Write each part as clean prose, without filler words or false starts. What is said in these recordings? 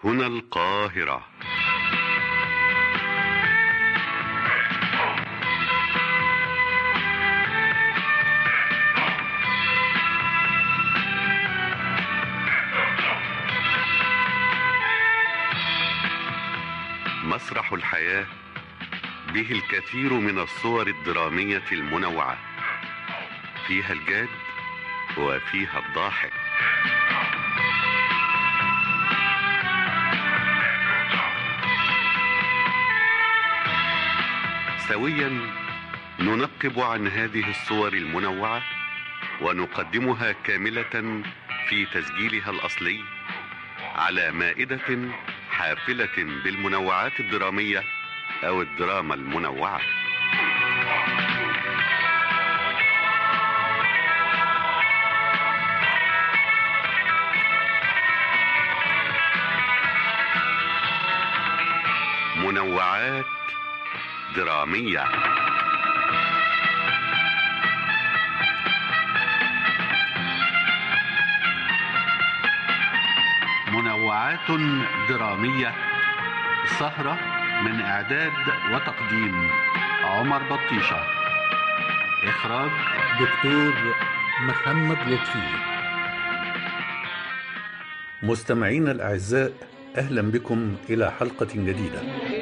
هنا القاهرة. مسرح الحياة به الكثير من الصور الدرامية المنوعة، فيها الجاد وفيها الضاحك. سويا ننقب عن هذه الصور المنوعة ونقدمها كاملة في تسجيلها الأصلي على مائدة حافلة بالمنوعات الدرامية أو الدراما المنوعة. منوعات درامية. منوعات درامية، سهرة من إعداد وتقديم عمر بطيشة، إخراج دكتور محمد لطفي. مستمعين الأعزاء، أهلا بكم إلى حلقة جديدة.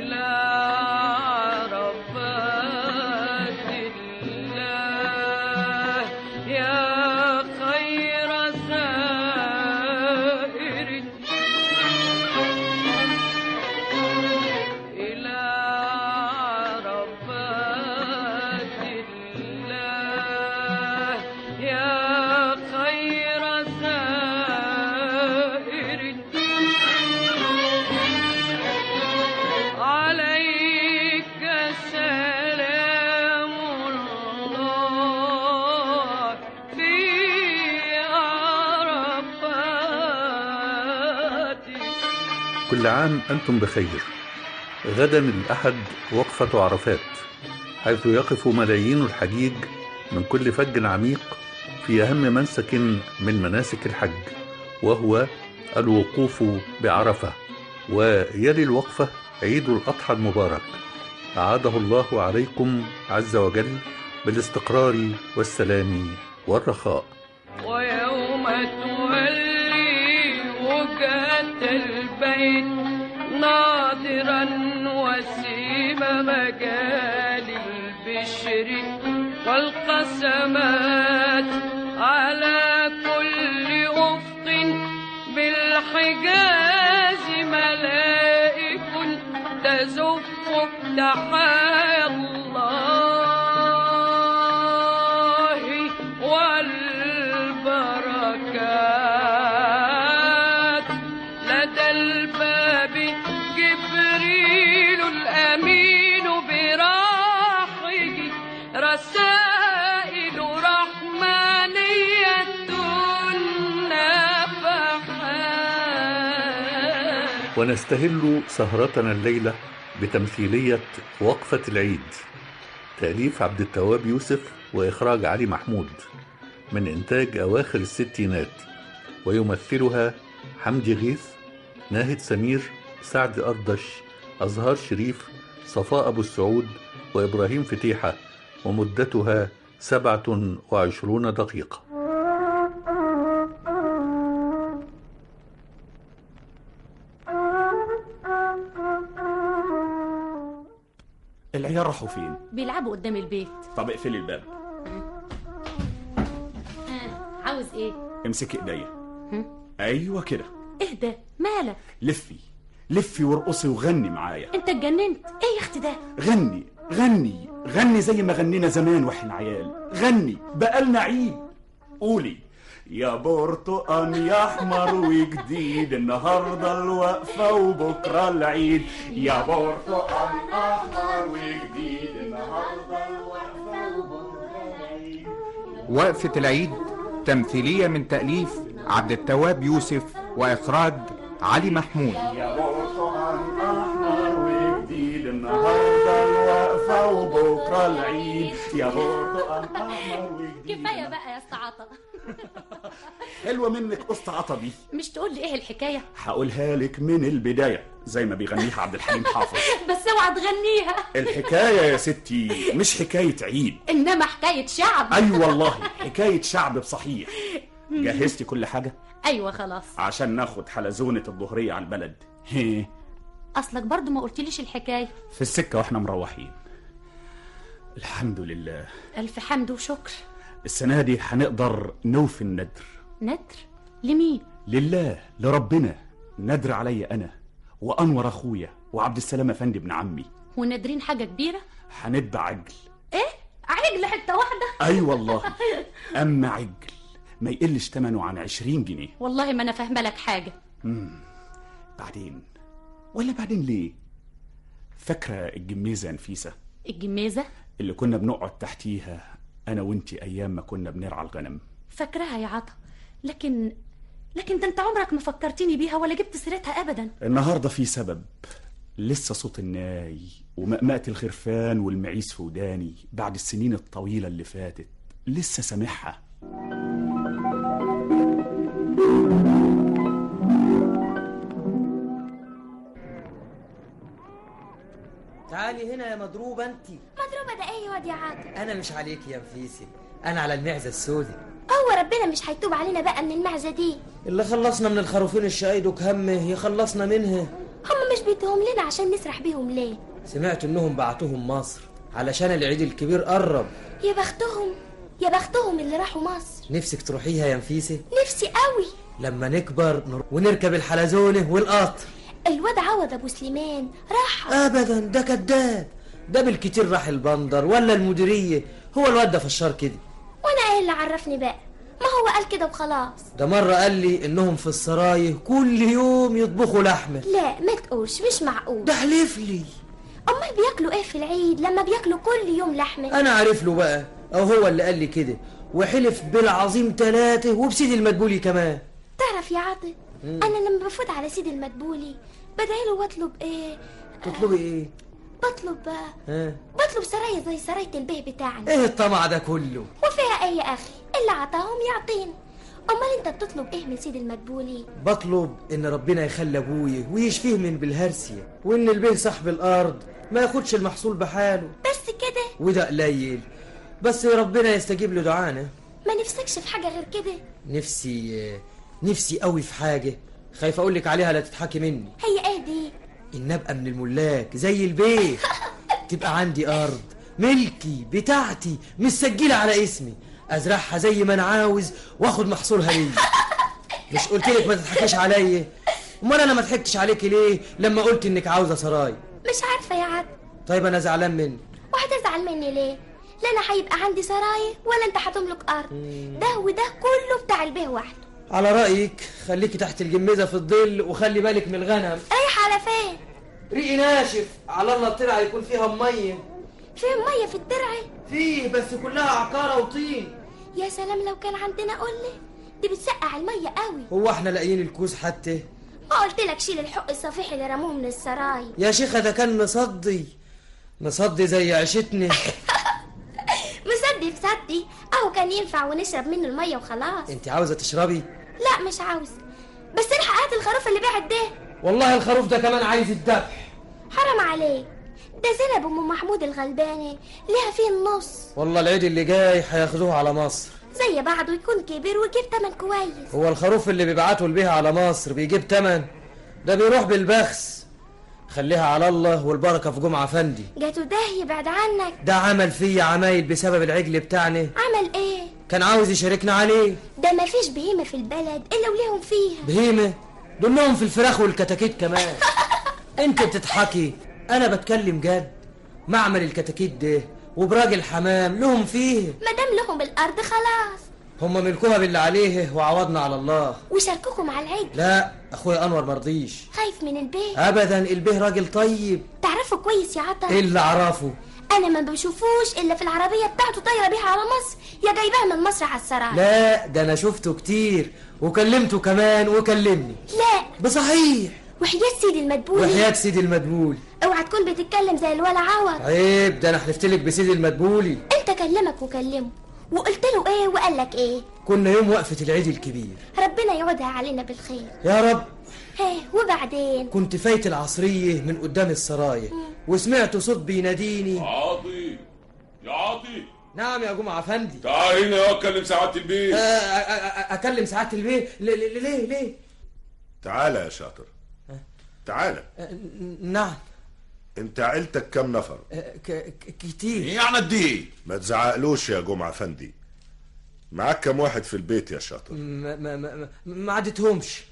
كل عام أنتم بخير. غدا الأحد وقفة عرفات، حيث يقف ملايين الحجيج من كل فج عميق في أهم منسك من مناسك الحج، وهو الوقوف بعرفة. ويلي الوقفة عيد الأضحى المبارك، أعاده الله عليكم عز وجل بالاستقرار والسلام والرخاء. ويوم تولي وجهة البيت ناظرا وسيم مجال البشر والقسمات على كل أفق بالحجاز ملائك تزف تحيا الله والبركات. لدى الباب جبريل الأمين براحه رسائل رحمانية نفحات. ونستهل سهرتنا الليلة بتمثيلية وقفة العيد، تأليف عبد التواب يوسف وإخراج علي محمود، من إنتاج أواخر الستينات، ويمثلها حمدي غيث، ناهد سمير، سعد أردش، أزهار شريف، صفاء أبو السعود، وإبراهيم فتيحة، ومدتها 27 دقيقة. العيال راحوا فين؟ بيلعبوا قدام البيت. طب اقفلي الباب. عاوز ايه؟ امسكي ايديا. ايوه كده. اهدى، مالك؟ لفي وارقصي وغني معايا. انت اتجننت؟ ايه يا اختي ده؟ غني زي ما غنينا زمان واحنا عيال. غني بقالنا عيد. قولي يا برتقان يا احمر وجديد، النهارده الوقفه وبكره العيد. يا برتقان احمر وجديد، النهارده الوقفه وبكره العيد. وقفة العيد تمثيلية من تأليف عبد التواب يوسف وإخراج علي محمود. يا برتقان احمر وجديد، النهارده الوقفه وبكره العيد. يا برتقان احمر وجديد. كفايه بقى يا اسطى عطا. حلوه منك قسط عطبي. مش تقول لي ايه الحكايه؟ هقولها لك من البدايه زي ما بيغنيها عبد الحليم حافظ. بس اوعى تغنيها. الحكايه يا ستي مش حكايه عيد، انما حكايه شعب. ايوه والله حكايه شعب بصحيح. جهزتي كل حاجه؟ ايوه خلاص. عشان ناخد حلزونه الظهريه على البلد. هي اصلك برضو ما قلتليش الحكايه. في السكه واحنا مروحين. الحمد لله. الف حمد وشكر. السنه دي هنقدر نوفي الندر. ندر؟ لمين؟ لله، لربنا. ندر عليا انا وانور اخويا وعبد السلام افندي ابن عمي. ونادرين حاجه كبيره؟ هندبع عجل. ايه؟ عجل حته واحده؟ اي والله. اما عجل ما يقلش ثمنه عن 20 جنيه. والله ما انا فاهمه لك حاجه. بعدين ولا بعدين ليه؟ فاكره الجميزه يا نفيسه؟ الجميزه اللي كنا بنقعد تحتيها انا وانتي ايام ما كنا بنرعى الغنم. فاكراها يا عطا، لكن ده انت عمرك ما فكرتني بيها ولا جبت سيرتها ابدا. النهارده في سبب. لسه صوت الناي ومقمقة الخرفان والمعيز في وداني بعد السنين الطويله اللي فاتت لسه سامعها. تعالي هنا يا مضروبة انتي. مضروبة ده ايه يا واد يا عاطف؟ انا مش عليك يا نفيسي، انا على المعزة السوداء. هو ربنا مش هيتوب علينا بقى من المعزة دي؟ اللي خلصنا من الخروفين الشقايدك همه يخلصنا منها. هم مش بيدوهم لنا عشان نسرح بيهم ليه؟ سمعت انهم بعتوهم مصر علشان العيد الكبير قرب. يا بختهم يا بختهم اللي راحوا مصر. نفسك تروحيها يا نفيسي؟ نفسي قوي. لما نكبر ونركب الحلزونة والقطر. الواد عوض ابو سليمان راح. ابدا ده كداب، ده بالكتير راح البندر ولا المديرية. هو الواد ده فشار كده. وانا ايه اللي عرفني بقى؟ ما هو قال كده وخلاص. ده مرة قال لي انهم في السرايه كل يوم يطبخوا لحمة. لا ما تقولش، مش معقول. ده حلف لي. امال بياكلوا ايه في العيد لما بياكلوا كل يوم لحمة؟ انا عارف له بقى، او هو اللي قال لي كده، وحلف بالعظيم 3 وبسيد المدبولي كمان. تعرف يا عاطف انا لما بفوت على سيد المدبولي بدعيله واطلب ايه؟ تطلبي ايه؟ بطلب سرايا زي سراية البيه بتاعنا. ايه الطمع ده كله؟ وفيها ايه يا اخي؟ اللي عطاهم يعطينا. امال انت بتطلب ايه من سيد المدبولي؟ بطلب ان ربنا يخلي ابويا ويشفيه من بالهرسية، وان البيه صاحب الارض ما ياخدش المحصول بحاله. بس كده؟ وده قليل، بس ربنا يستجيب له دعانا. ما نفسكش في حاجة غير كده؟ نفسي قوي في حاجة، خايف اقول لك عليها لا تضحكي مني. هي ايه دي؟ ان ابقى من الملاك زي البيه. تبقى عندي ارض ملكي بتاعتي مسجله على اسمي، ازرعها زي ما انا عاوز واخد محصولها ليا. مش قلت لك ما تضحكيش عليا؟ امال انا ما ضحكتش عليكي ليه لما قلت انك عاوزه سراي؟ مش عارفه يا عبد. طيب انا زعلان منك. وهتزعل مني ليه؟ لا انا هيبقى عندي سراي ولا انت هتملك ارض. ده وده كله بتاع البيه وحده. على رايك خليكي تحت الجميزه في الظل وخلي بالك من الغنم. رايحه على فين؟ ريقي ناشف، على الله الترعه يكون فيها ميه. فين ميه في الترعه؟ فيه بس كلها عكاره وطين. يا سلام لو كان عندنا قله، دي بتسقع الميه قوي. هو احنا لاقيين الكوز حتى؟ ما قلت لك شيل الحق الصفيح اللي رموه من السراي. يا شيخه ده كان مصدي زي عيشتنا. مصدي اهو كان ينفع ونشرب منه الميه وخلاص. انت عاوزه تشربي؟ لا مش عاوز، بس الحق هات الخروف اللي بعد ده. والله الخروف ده كمان عايز الذبح. حرام عليك، ده زينب ام محمود الغلباني ليها فيه النص. والله العيد اللي جاي هياخدوه على مصر زي بعضه، يكون كبير ويجيب تمن كويس. هو الخروف اللي بيبعتوا البيه على مصر بيجيب تمن؟ ده بيروح بالبخس. خليها على الله والبركه في جمعه فندي. جاتو ده يبعد عنك. ده عمل فيا عمايل بسبب العجل بتاعنا. عمل ايه؟ كان عاوز يشاركنا عليه. ده مفيش بهيمه في البلد الا وليهم فيها. بهيمه؟ دولهم في الفراخ والكتاكيت كمان. انت بتضحكي، انا بتكلم جد. معمل الكتاكيت ده وبراج الحمام لهم فيه. مادام لهم الارض خلاص، هم ملكوها باللي عليه وعوضنا على الله. وشاركوكم على العجل. لا اخويا انور مرضيش. خايف من البيه؟ ابدا، البيه راجل طيب. تعرفه كويس يا عطا؟ ايه اللي اعرفه؟ انا ما بشوفوش الا في العربيه بتاعته طايره بيها على مصر، يا جايباها من مصر على السراي. لا ده انا شفته كتير وكلمته كمان وكلمني. لا بصحيح. وحياة سيدي المدبولي. وحياة سيدي المدبولي. اوعى تكون بتتكلم زي الولا عوض. عيب، ده انا حلفتلك بسيدي المدبولي. انت كلمك وكلمه وقلت له ايه وقال لك ايه؟ كنا يوم وقفة العيد الكبير. ربنا يعودها علينا بالخير يا رب. ايه وبعدين؟ كنت فايت العصرية من قدام السرايا وسمعت صوت بيناديني. عاطي يا عاطي. نعم يا جمعة افندي. تعال هنا يا اكلم سعادة البيه. اكلم سعادة البيه؟ ليه؟ تعالى يا شاطر. تعالى. نعم. انت عيلتك كم نفر؟ كتير. يعني قد ايه؟ ما تزعقلوش يا جمعة افندي. معاك كم واحد في البيت يا شاطر؟ ما عدتهمش.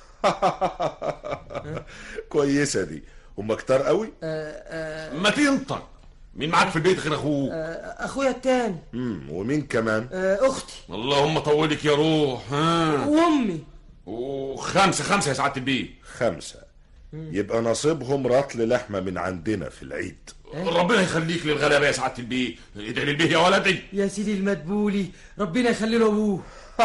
كويسة دي. هم كتار قوي؟ ما تنطق. مين معاك في البيت غير اخوك؟ اخويا التاني. ومين كمان؟ اختي. اللهم طولك يا روح. وامي. خمسة يا سعادة البيه. 5. يبقى نصيبهم رطل لحمة من عندنا في العيد. ربنا يخليك للغلابة يا سعادة البيه. ادعي للبيه يا ولدي. يا سيدي المدبولي ربنا يخلي له ابوه.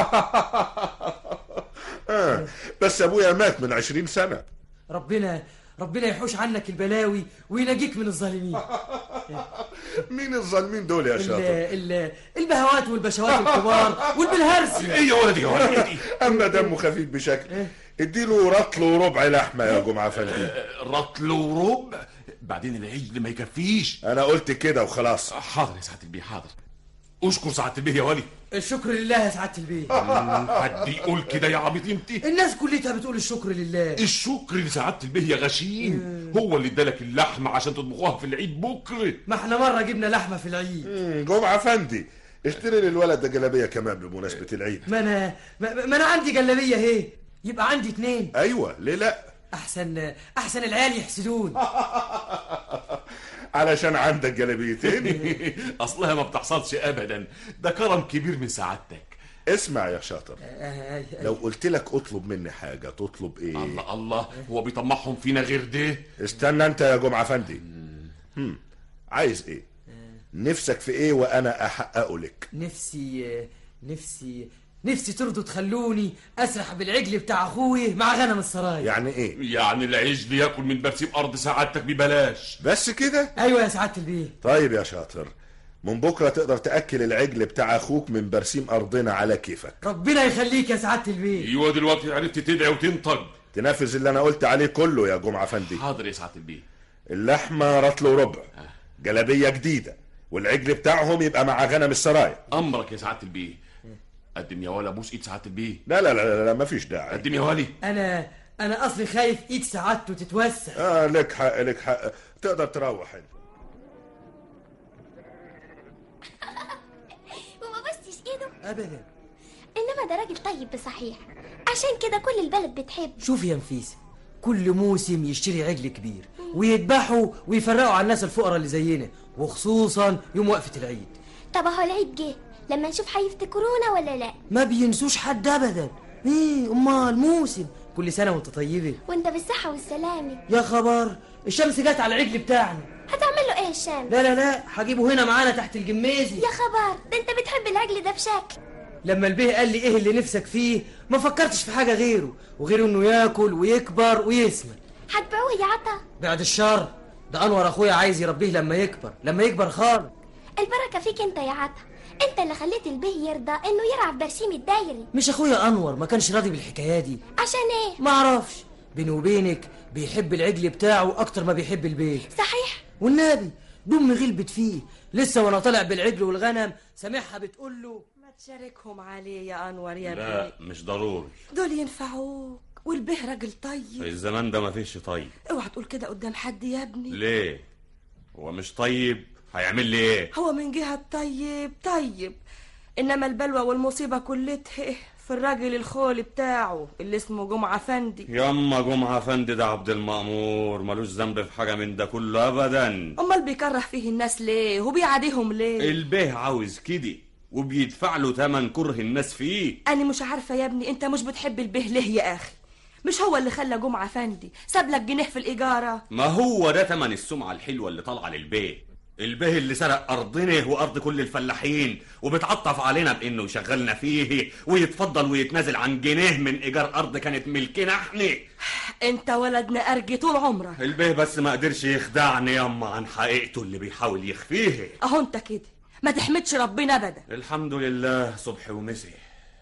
بس ابويا مات من 20 سنة. ربنا يحوش عنك البلاوي وينجيك من الظالمين. مين الظالمين دول يا شاطر؟ البهوات والبشوات الكبار والبالهرسي. ايه يا ولدي يا ولدي. اما دمه خفيف بشكل. اديله رطل وربع لحمة يا جمعة افندي. رطل وربع؟ بعدين العيد ما يكفيش. انا قلت كده وخلاص. حاضر يا سعادة البيه حاضر. اشكر سعادة البيه يا ولي. الشكر لله يا سعادة البيه. حد يقول كده يا عبيط انت؟ الناس كلها بتقول الشكر لله. الشكر لسعادة البيه يا غشيم. هو اللي ادالك اللحمة عشان تطبخوها في العيد بكره. ما احنا مرة جبنا لحمة في العيد. جمعة افندي اشتري للولد ده جلابية كمان بمناسبة العيد. ما انا عندي جلابية اهي. يبقى عندي 2. ايوه ليه لا. احسن العيال يحسدون. علشان عندك جلابيتين. اصلها ما بتحصلش ابدا. ده كرم كبير من سعادتك. اسمع يا شاطر. لو قلت لك اطلب مني حاجة تطلب ايه؟ الله هو بيطمعهم فينا غير ده؟ استنى انت يا جمعة افندي. عايز ايه؟ نفسك في ايه وانا احققه لك؟ نفسي ترضوا تخلوني اسرح بالعجل بتاع اخوي مع غنم السرايا. يعني ايه؟ يعني العجل ياكل من برسيم ارض سعادتك ببلاش. بس كده؟ ايوه يا سعادة البيه. طيب يا شاطر من بكرة تقدر تأكل العجل بتاع اخوك من برسيم ارضنا على كيفك. ربنا يخليك يا سعادة البيه. ايوه دلوقتي عرفت تدعي وتنطق. تنفذ اللي انا قلت عليه كله يا جمعة افندي. حاضر يا سعادة البيه. اللحمة رطل وربع. جلابية جديدة. والعجل بتاعهم يبقى مع غنم السرايا. امرك يا سعادة البيه. قدم يا ولا بوس ايد سعادة البيه. لا مفيش داعي. قدم يا ولي. انا اصلي خايف ايد سعادته تتوسع. لك حق تقدر تروح انت. وما بستش ايده ابدا. انما ده راجل طيب بصحيح. عشان كده كل البلد بتحب. شوف يا نفيسة كل موسم يشتري عجل كبير ويذبحوا ويفرقوا على الناس الفقراء اللي زينا وخصوصا يوم وقفة العيد. طب اهو العيد جه لما نشوف هيفتكرونا ولا لا؟ ما بينسوش حد ابدا. ايه امال موسم. كل سنة وانت طيبة. وانت بالصحة والسلامة. يا خبر الشمس جت على العجل بتاعنا. هتعمل له ايه الشمس؟ لا هجيبه هنا معانا تحت الجميزي. يا خبر ده انت بتحب العجل ده بشكل. لما البيه قال لي ايه اللي نفسك فيه ما فكرتش في حاجة غيره وغير انه ياكل ويكبر ويسمن. هتبيعوه يا عطا؟ بعد الشر. ده انور اخويا عايز يربيه لما يكبر خالص. البركة فيك انت يا عطا. انت اللي خليت البيه يرضى انه يرعى في برسيم الدايري. مش اخويا انور ما كانش راضي بالحكايه دي. عشان ايه؟ ما اعرفش. بيني وبينك بيحب العجل بتاعه اكتر ما بيحب البيه. صحيح. والنبي دم غلبت فيه. لسه وانا طالع بالعجل والغنم سامعها بتقول له ما تشاركهم عليه يا انور يا ابني. لا مش ضروري. دول ينفعوك والبيه راجل طيب. في الزمان ده ما فيش طيب. اوعى تقول كده قدام حد يا ابني. ليه؟ هو مش طيب هيعمل لي ايه؟ هو من جهة طيب انما البلوى والمصيبة كلتها في الراجل الخول بتاعه اللي اسمه جمعة فندي. ياما جمعة فندي ده عبد المأمور ملوش ذنب في حاجة من ده كله ابدا. امال بيكره فيه الناس ليه وبيعاديهم ليه؟ البيه عاوز كده وبيدفع له تمن كره الناس فيه. انا مش عارفة يا ابني انت مش بتحب البيه ليه يا اخي؟ مش هو اللي خلى جمعة فندي ساب لك جنيه في الإيجارة؟ ما هو ده تمن السمعة الحلوة اللي طالعة للبيه. البيه اللي سرق أرضنا وأرض كل الفلاحين وبتعطف علينا بإنه يشغلنا فيه ويتفضل ويتنازل عن جنيه من إيجار أرض كانت ملكنا احنا. انت ولد نقرجي طول عمرك. البيه بس ما قدرش يخدعني ياما عن حقيقته اللي بيحاول يخفيه. اهو انت كده ما تحمدش ربنا ابدا. الحمد لله صبح ومسي.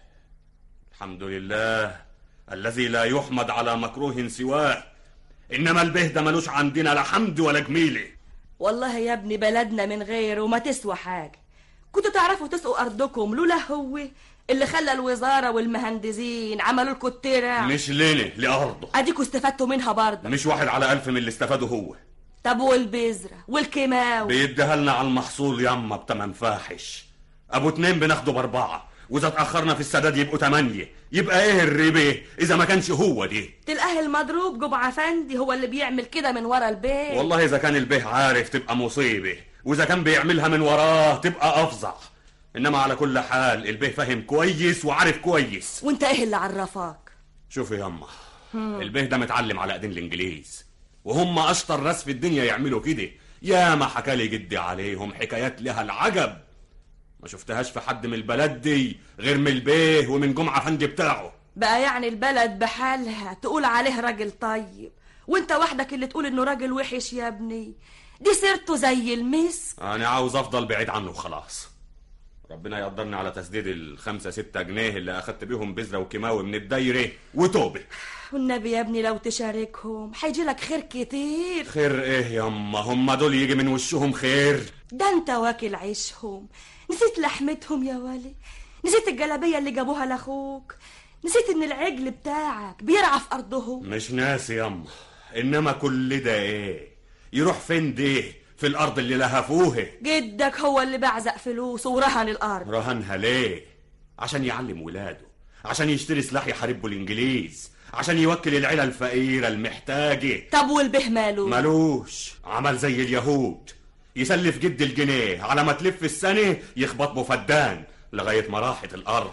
الحمد لله الذي لا يحمد على مكروه سواه. انما البه ده ملوش عندنا لا حمد ولا جميله. والله يا ابني بلدنا من غيره ما تسوى حاجه. كنتوا تعرفوا تسقوا ارضكم لولا هو اللي خلى الوزاره والمهندسين عملوا لكم الترع. مش لنا لارضه. اديكوا استفدتوا منها برضه. مش 1 على 1000 من اللي استفادوا هو. طب والبذره والكيماوي بيديها لنا على المحصول ياما بتمن فاحش. ابو 2 بناخده ب4، واذا اتاخرنا في السداد يبقوا 8. يبقى ايه الربا اذا ما كانش هو دي؟ تلقاه المضروب جمعة فندي هو اللي بيعمل كده من ورا البيت. والله اذا كان البيه عارف تبقى مصيبه، واذا كان بيعملها من وراه تبقى افظع. انما على كل حال البيه فاهم كويس وعارف كويس. وانت ايه اللي عرفاك؟ شوفي ياما، البيه ده متعلم على ايدين الانجليز، وهم اشطر ناس في الدنيا يعملوا كده. ياما حكالي جدي عليهم حكايات لها العجب، ما شفتهاش في حد من البلد دي غير من البيه ومن جمعة فندي بتاعه. بقى يعني البلد بحالها تقول عليه راجل طيب، وانت وحدك اللي تقول انه راجل وحش يا ابني؟ دي سيرته زي المسك. انا عاوز افضل بعيد عنه وخلاص. ربنا يقدرني على تسديد 5-6 جنيه اللي اخدت بيهم بذرة وكيماوي من الدايرة وتوبة. والنبي يا ابني لو تشاركهم هيجي لك خير كتير. خير ايه ياما؟ هم دول يجي من وشهم خير؟ ده انت واكل عيشهم. نسيت لحمتهم يا ولي، نسيت الجلابية اللي جابوها لاخوك، نسيت ان العجل بتاعك بيرعى في ارضهم. مش ناسي ياما، انما كل ده ايه؟ يروح فين ده في الارض اللي لهفوها؟ جدك هو اللي بعزق فلوسه ورهن الارض. رهنها ليه؟ عشان يعلم ولاده، عشان يشتري سلاح يحاربوا الانجليز، عشان يوكل العيله الفقيره المحتاجه. طب والبه ماله؟ مالوش، عمل زي اليهود، يسلف جد الجنيه على ما تلف السنه يخبط بفدان لغايه ما راحت الارض.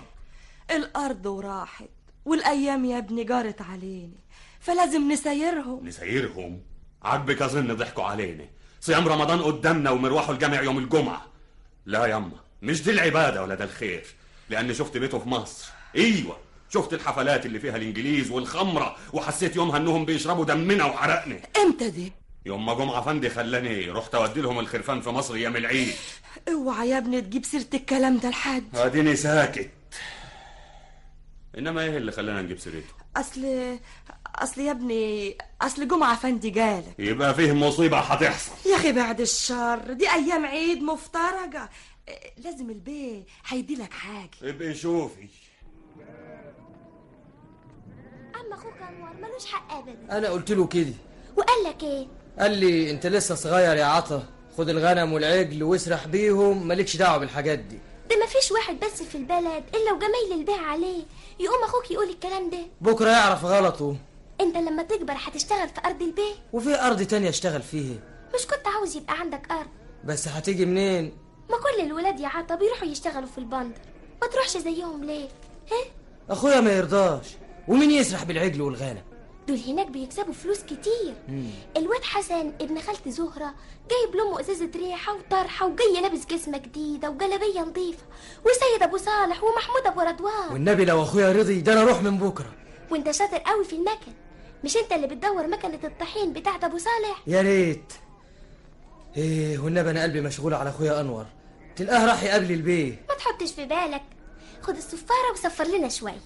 الارض وراحت، والايام يا ابني جارت علينا، فلازم نسيرهم. نسيرهم؟ عجبك اظن ضحكوا علينا. صيام رمضان قدامنا ومروحوا الجامع يوم الجمعه. لا ياما، مش دي العباده ولا ده الخير، لان شفت بيته في مصر. ايوه، شفت الحفلات اللي فيها الانجليز والخمره، وحسيت يومها انهم بيشربوا دمنا وعرقنا. امتى دي؟ يوم ما جمعة فندي خلاني رحت اودي لهم الخرفان في مصر ايام العيد. اوعى يا ابني تجيب سيره الكلام ده لحد. اديني ساكت. انما ايه اللي خلانا نجيب سيرته؟ اصل يا ابني، اصل جمعة فندي جالك. يبقى فيه مصيبه هتحصل. يا اخي بعد الشر، دي ايام عيد مفترجه، لازم البيه هيديلك حاجه. ابقي شوفي. اما اخوك انور ملوش حق ابدا. انا قلت له كده. وقال لك ايه؟ قال لي انت لسه صغير يا عطا، خد الغنم والعجل واسرح بيهم، مالكش دعوه بالحاجات دي. ده مفيش واحد بس في البلد الا وجمايل البيع عليه، يقوم اخوك يقول الكلام ده. بكره يعرف غلطه. انت لما تكبر هتشتغل في ارض البيع، وفي ارض تانية اشتغل فيها. مش كنت عاوز يبقى عندك ارض؟ بس هتيجي منين؟ ما كل الولاد يا عطا بيروحوا يشتغلوا في البندر، ما تروحش زيهم ليه؟ ها؟ اخويا ما يرضاش، ومين يسرح بالعجل والغنم؟ دول هناك بيكسبوا فلوس كتير. الواد حسن ابن خالتي زهرة جايب لامه ازازة ريحة وطرحة، وجاي لابس جسمة جديدة وجلابية نظيفة، وسيد ابو صالح ومحمود ابو رضوان. والنبي لو اخويا رضي ده انا اروح من بكرة. وانت شاطر قوي في المكن، مش انت اللي بتدور مكنة الطحين بتاعت ابو صالح؟ يا ريت. ايه والنبي انا قلبي مشغول على اخويا انور، تلقاه راح يقابل البيه. ما تحطش في بالك، خد الصفارة وصفر لنا شوية.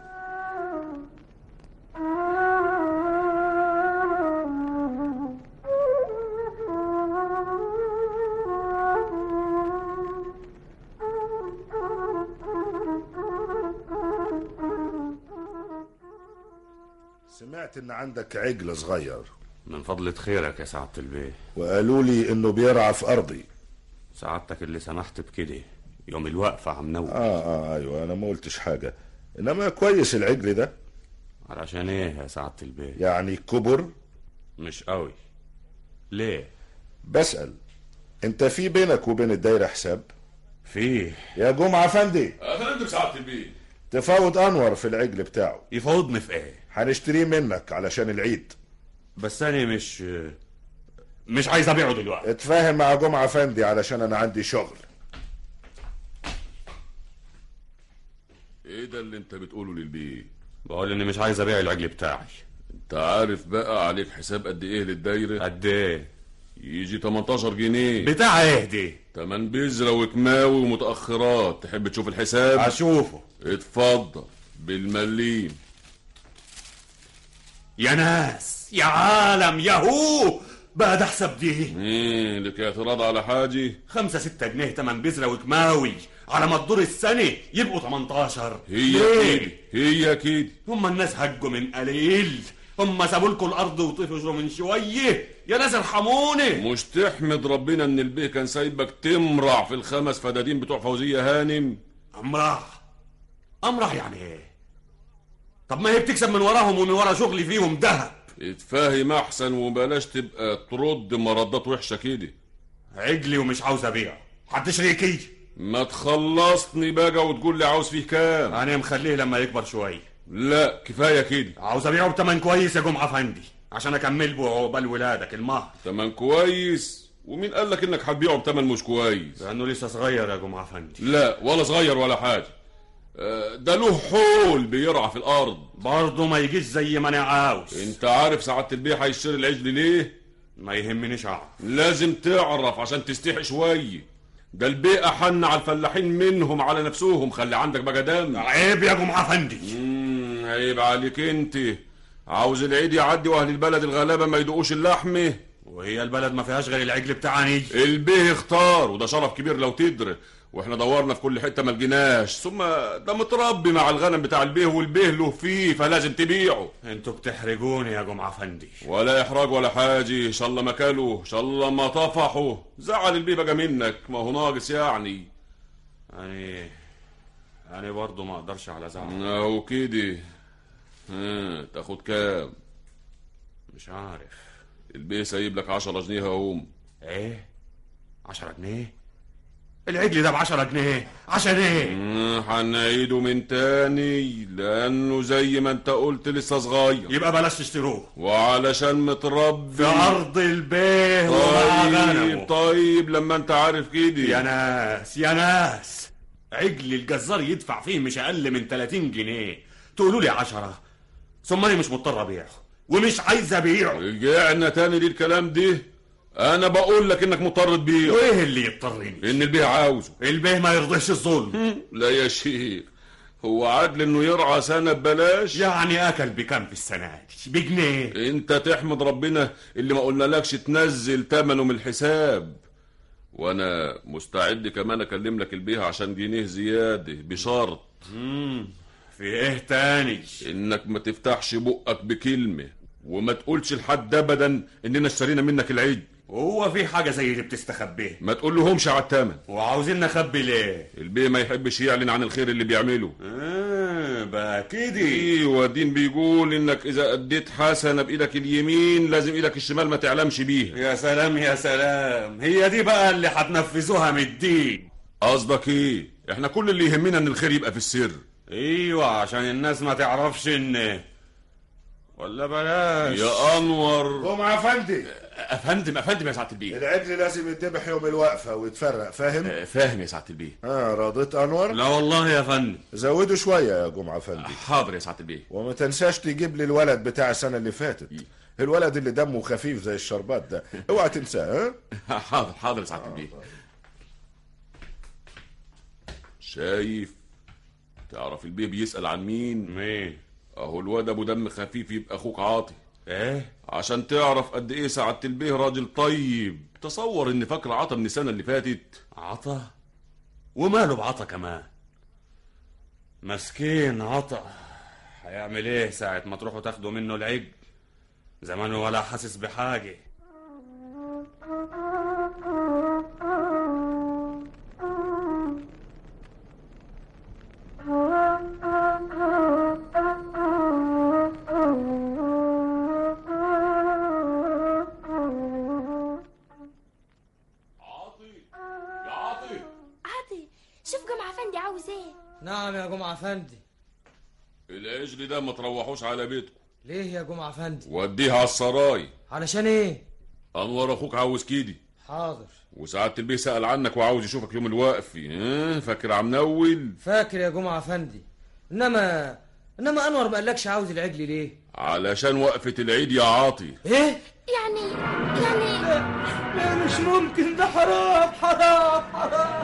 سمعت ان عندك عجل صغير. من فضلة خيرك يا سعادة البيه. وقالوا لي انه بيرعى في ارضي. سعادتك اللي سمحت بكده يوم الوقفة عم نوم. ايوه، انا ما قلتش حاجة، انما كويس العجل ده. علشان ايه يا سعادة البيه؟ يعني كبر؟ مش قوي. ليه؟ بسأل، انت في بينك وبين الدايرة حساب؟ فيه يا جمعة فندي. فندم سعادة البيه. تفاوض انور في العجل بتاعه. يفاوضني في ايه؟ هنشتريه منك علشان العيد. بس انا مش عايز ابيعه دلوقتي. اتفاهم مع جمعة فندي علشان انا عندي شغل. ايه ده اللي انت بتقوله للبيه؟ بقول اني مش عايز ابيع العجل بتاعي. انت عارف بقى عليك حساب قد ايه للدايرة؟ قد ايه؟ يجي 18 جنيه. بتاع ايه دي؟ تمن بذرة وكماوي ومتأخرات. تحب تشوف الحساب؟ اشوفه. اتفضل بالمليم. يا ناس يا عالم ياهو، بقى ده حساب دي ايه لك اعتراض على حاجة؟ 5-6 جنيه تمن بذرة وكماوي على ما تدور السنة يبقوا 18. هي كده. هم الناس هجوا من قليل، هم سابوا لكم الارض وطفشوا من شويه. يا ناس ارحموني. مش تحمد ربنا ان البيه كان سايبك تمرع في ال5 فدادين بتوع فوزية هانم؟ امرح يعني ايه؟ طب ما هي بتكسب من وراهم ومن ورا شغلي فيهم دهب. اتفاهم احسن وبلاش تبقى ترد مردات وحشه كده. عجلي ومش عاوز ابيعه. حد شريكي؟ ما تخلصني بقى وتقول لي عاوز فيه كام. انا مخليه لما يكبر شويه. لا كفايه كده. عاوز ابيعه بتمن كويس يا جمعه افندي عشان اكمل به عقبال ولادك المهر. تمن كويس؟ ومين قال لك انك هتبيعه بتمن مش كويس؟ لانه لسه صغير يا جمعه افندي. لا ولا صغير ولا حاجه، ده له حول بيرعى في الارض. برضه ما يجيش زي ما انا عاوز. انت عارف سعاده البيه هيشتري العجل ليه؟ ما يهمنيش اعرف. لازم تعرف عشان تستحي شويه. ده البيه احن على الفلاحين منهم على نفسهم. خلي عندك بقى دم. عيب يا جمعه افندي. عيب عليك انت. عاوز العيد يعدي واهل البلد الغلابه ما يدوقوش اللحمه. وهي البلد ما فيهاش غير العجل بتاعني. البيه اختار وده شرف كبير لو تدري. واحنا دورنا في كل حته ما لقيناش. ثم ده متربي مع الغنم بتاع البيه والبيه له فيه فلازم تبيعه. انتوا بتحرجوني يا جمعه افندي. ولا احراج ولا حاجه. ان شاء الله ما كلوا ان شاء الله ما طفحوا. زعل البيه بقى منك ما هو ناقص يعني. انا برضه ما اقدرش على زعل. اهو كده. تاخد كام؟ مش عارف. البيه سايب لك 10 جنيه اهم. ايه 10 جنيه؟ العجل ده ب10 جنيه عشان ايه؟ هنعيده من تاني لانه زي ما انت قلت لسه صغير. يبقى بلاش تشتروه. وعلشان متربي في ارض البيه ومع غنمه. طيب لما انت عارف كده. يا ناس عجل الجزار يدفع فيه مش اقل من 30 جنيه تقولوا لي 10؟ ثم انا مش مضطر ابيعه ومش عايز ابيعه. رجعنا تاني للكلام ده. انا بقول لك انك مضطر تبيعه. وايه اللي يضطرني؟ ان البيه عاوزه. البيه ما يرضيش الظلم. لا يا شيخ، هو عدل انه يرعى سنه ببلاش؟ يعني اكل بكام في السنه دي؟ بجنيه. انت تحمد ربنا اللي ما قلنالكش تنزل ثمنه من الحساب. وانا مستعد كمان اكلم لك البيه عشان جنيه زياده بشرط. في ايه تاني؟ انك ما تفتحش بقك بكلمه وما تقولش لحد ابدا اننا اشترينا منك العيد. وهو في حاجه زي اللي بتستخبيه؟ ما تقول لهمش على الثمن. وعاوزين نخبي ليه؟ البيه ما يحبش يعلن عن الخير اللي بيعمله. بقى كده. ايوه الدين بيقول انك اذا اديت حسنه بايدك اليمين لازم ايدك الشمال ما تعلمش بيها. يا سلام يا سلام، هي دي بقى اللي هتنفذوها من الدين. قصدك ايه؟ احنا كل اللي يهمنا ان الخير يبقى في السر. ايوه عشان الناس ما تعرفش ان ولا بلاش. يا انور. جمعه افندي. افندم يا سعاده البيه. العجل لازم يتذبح يوم الوقفه ويتفرق، فاهم؟ فاهم يا سعاده البيه. راضيت انور؟ لا والله يا فندم. زودوا شويه يا جمعه افندي. حاضر يا سعاده البيه. وما تنساش تجيب لي الولد بتاع السنه اللي فاتت. الولد اللي دمه خفيف زي الشربات ده، اوعى تنساه. حاضر يا سعاده البيه. شايف؟ تعرف البيه بيسأل عن مين؟ اهو الواد ابو دم خفيف يبقى اخوك عاطي. ايه؟ عشان تعرف قد ايه سعادة البيه راجل طيب. تصور ان فاكر عطا من السنة اللي فاتت. عطا؟ وماله بعطا كمان؟ مسكين عطا، هيعمل ايه ساعة ما تروحوا تاخدوا منه العجل؟ زمانه ولا حاسس بحاجة. شوف جمعة افندي عاوز ايه. نعم يا جمعة افندي. العجل ده ما تروحوش على بيتكم. ليه يا جمعة افندي؟ وديها على السراي. علشان ايه؟ انور اخوك عاوز كده. حاضر. وسعادة البيه سأل عنك وعاوز يشوفك يوم الوقفي. فاكر عم نول؟ فاكر يا جمعة افندي. انما انور ما قالكش عاوز العجل ليه؟ علشان وقفة العيد يا عاطي. ايه يعني لا مش ممكن، ده حرام حرام حرام.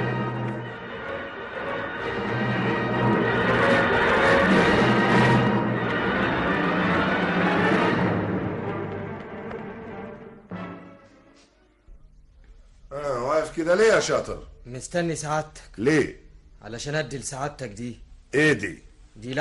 واقف كده ليه يا شاطر؟ مستني سعادتك. ليه؟ علشان ادي لسعادتك دي. ايه دي؟ دي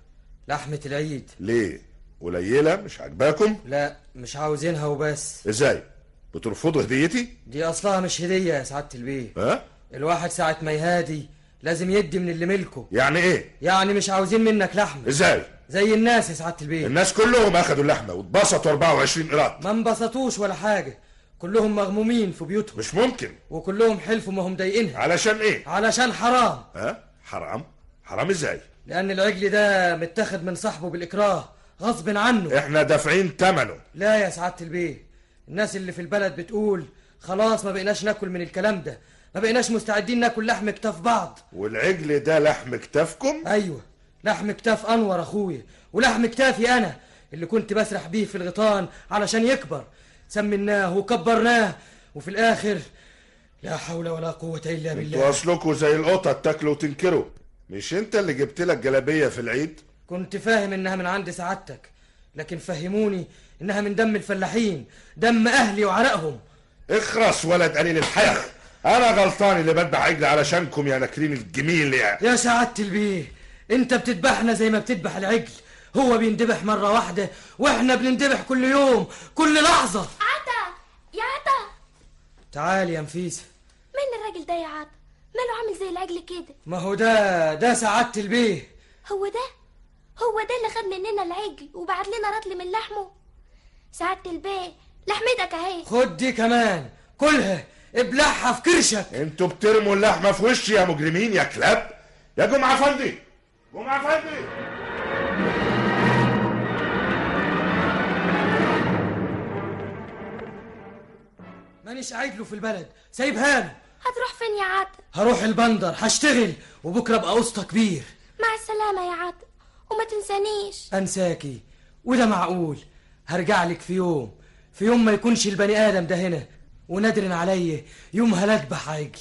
لحمة العيد. ليه؟ قليلة مش عاجباكم؟ لا مش عاوزينها وبس. ازاي؟ بترفضوا هديتي؟ دي اصلها مش هدية يا سعادة البيه. ها؟ الواحد ساعة ما يهادي لازم يدي من اللي ملكه. يعني ايه؟ يعني مش عاوزين منك لحمة. ازاي؟ زي الناس يا سعادة البيه. الناس كلهم اخدوا اللحمة واتبسطوا 24 قراط. ما انبسطوش ولا حاجة، كلهم مغمومين في بيوتهم. مش ممكن. وكلهم حلفوا ما هم ضايقينها. علشان ايه؟ علشان حرام. ها؟ حرام؟ حرام ازاي؟ لأن العجل ده متاخد من صاحبه بالإكراه غصب عنه. احنا دافعين ثمنه. لا يا سعادة البيه، الناس اللي في البلد بتقول خلاص ما بقيناش ناكل من الكلام ده، ما بقيناش مستعدين ناكل لحم كتاف بعض. والعجل ده لحم كتافكم؟ ايوه، لحم كتاف انور اخويا، ولحم كتافي انا اللي كنت بسرح بيه في الغيطان علشان يكبر. سمناه وكبرناه وفي الاخر لا حول ولا قوة الا بالله. انتوا اصلكوا زي القطط تاكلوا وتنكروا. مش انت اللي جبت لك جلابية في العيد؟ كنت فاهم انها من عند سعادتك، لكن فهموني انها من دم الفلاحين، دم اهلي وعرقهم. اخرس ولد قليل الحياة، انا غلطان اللي بذبح عجل علشانكم يا ناكرين الجميل يا سعادة البيه، انت بتذبحنا زي ما بتذبح العجل، هو بيندبح مرة واحدة واحنا بنندبح كل يوم كل لحظة. عطا يا عطا، تعالي يا نفيسة. مين الراجل ده يا عطا؟ ماله عامل زي العجل كده؟ ما هو ده سعادة البيه. هو ده اللي خد مننا العجل وبعت لنا رطل من لحمه. سعادة البيه لحمتك اهي. خد دي كمان كلها، ابلعها في كرشك. انتوا بترموا اللحمة في وشي يا مجرمين يا كلاب. يا جمعة فندي، جمعة فندي. مانيش عاجله في البلد، سايبها له. هتروح فين يا عطا؟ هروح البندر، هشتغل وبكره ابقى قسطى كبير. مع السلامة يا عطا، وما تنسانيش. انساكي؟ وده معقول؟ هرجع لك في يوم ما يكونش البني ادم ده هنا، ونادرن عليا يومها لا اذبح عجل.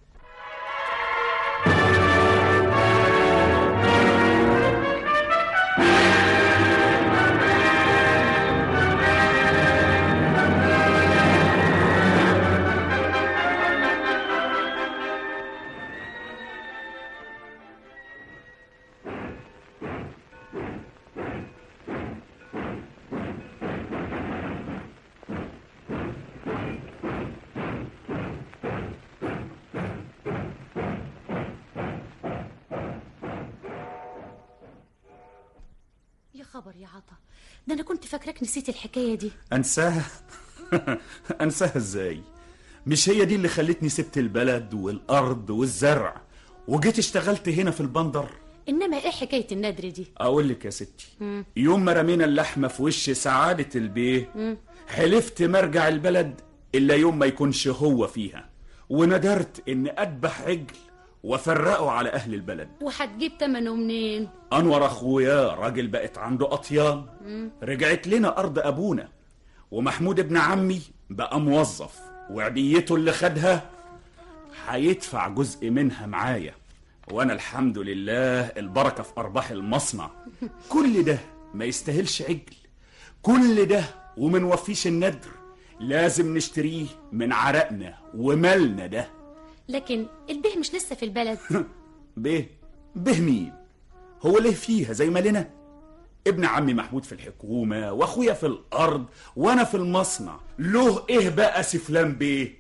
خبر يا عطا، ده انا كنت فاكراك نسيت الحكايه دي. انساها؟ انساها ازاي؟ مش هي دي اللي خلتني سبت البلد والارض والزرع وجيت اشتغلت هنا في البندر؟ انما ايه حكايه الندر دي؟ اقول لك يا ستي، يوم ما رمينا اللحمه في وش سعاده البيه حلفت ما ارجع البلد الا يوم ما يكونش هو فيها، وندرت ان اذبح عجل وفرقه على اهل البلد. وهتجيب تمنه منين؟ انور اخويا راجل بقت عنده اطيان، رجعت لنا ارض ابونا، ومحمود ابن عمي بقى موظف، وعديته اللي خدها هيدفع جزء منها معايا، وانا الحمد لله البركه في ارباح المصنع. كل ده ما يستاهلش عجل؟ كل ده ومن وفيش الندر لازم نشتريه من عرقنا ومالنا ده. لكن البيه مش لسه في البلد. بيه مين؟ هو ليه فيها زي ما لنا؟ ابن عمي محمود في الحكومة، واخويا في الارض، وانا في المصنع. له ايه بقى سفلان بيه؟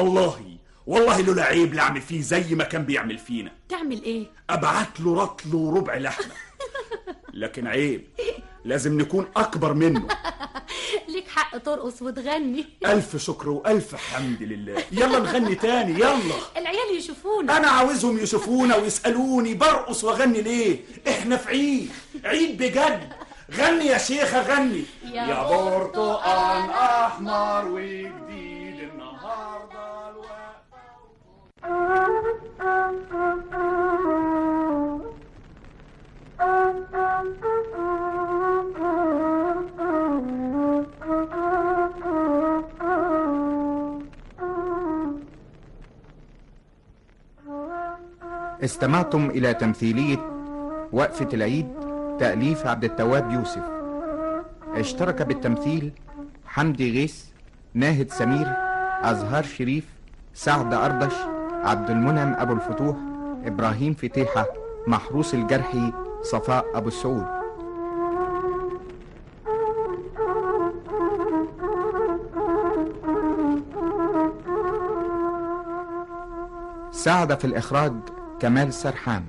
والله لولا عيب لعمل فيه زي ما كان بيعمل فينا. تعمل ايه؟ ابعت له رطل وربع لحمة. لكن عيب، لازم نكون اكبر منه. ليك حق ترقص وتغني. الف شكر والف حمد لله. يلا نغني تاني يلا. العيال يشوفونا. انا عاوزهم يشوفونا ويسألوني برقص واغني ليه. احنا في عيد بجد. غني يا شيخة غني. يا برتقال احمر وجديد النهارده استمعتم إلى تمثيلية وقفة العيد تأليف عبد التواب يوسف. اشترك بالتمثيل حمدي غيث، ناهد سمير، أزهار شريف، سعد أردش، عبد المنعم أبو الفتوح، إبراهيم فتيحة، محروس الجرحي، صفاء أبو السعود. ساعد في الإخراج كمال سرحان.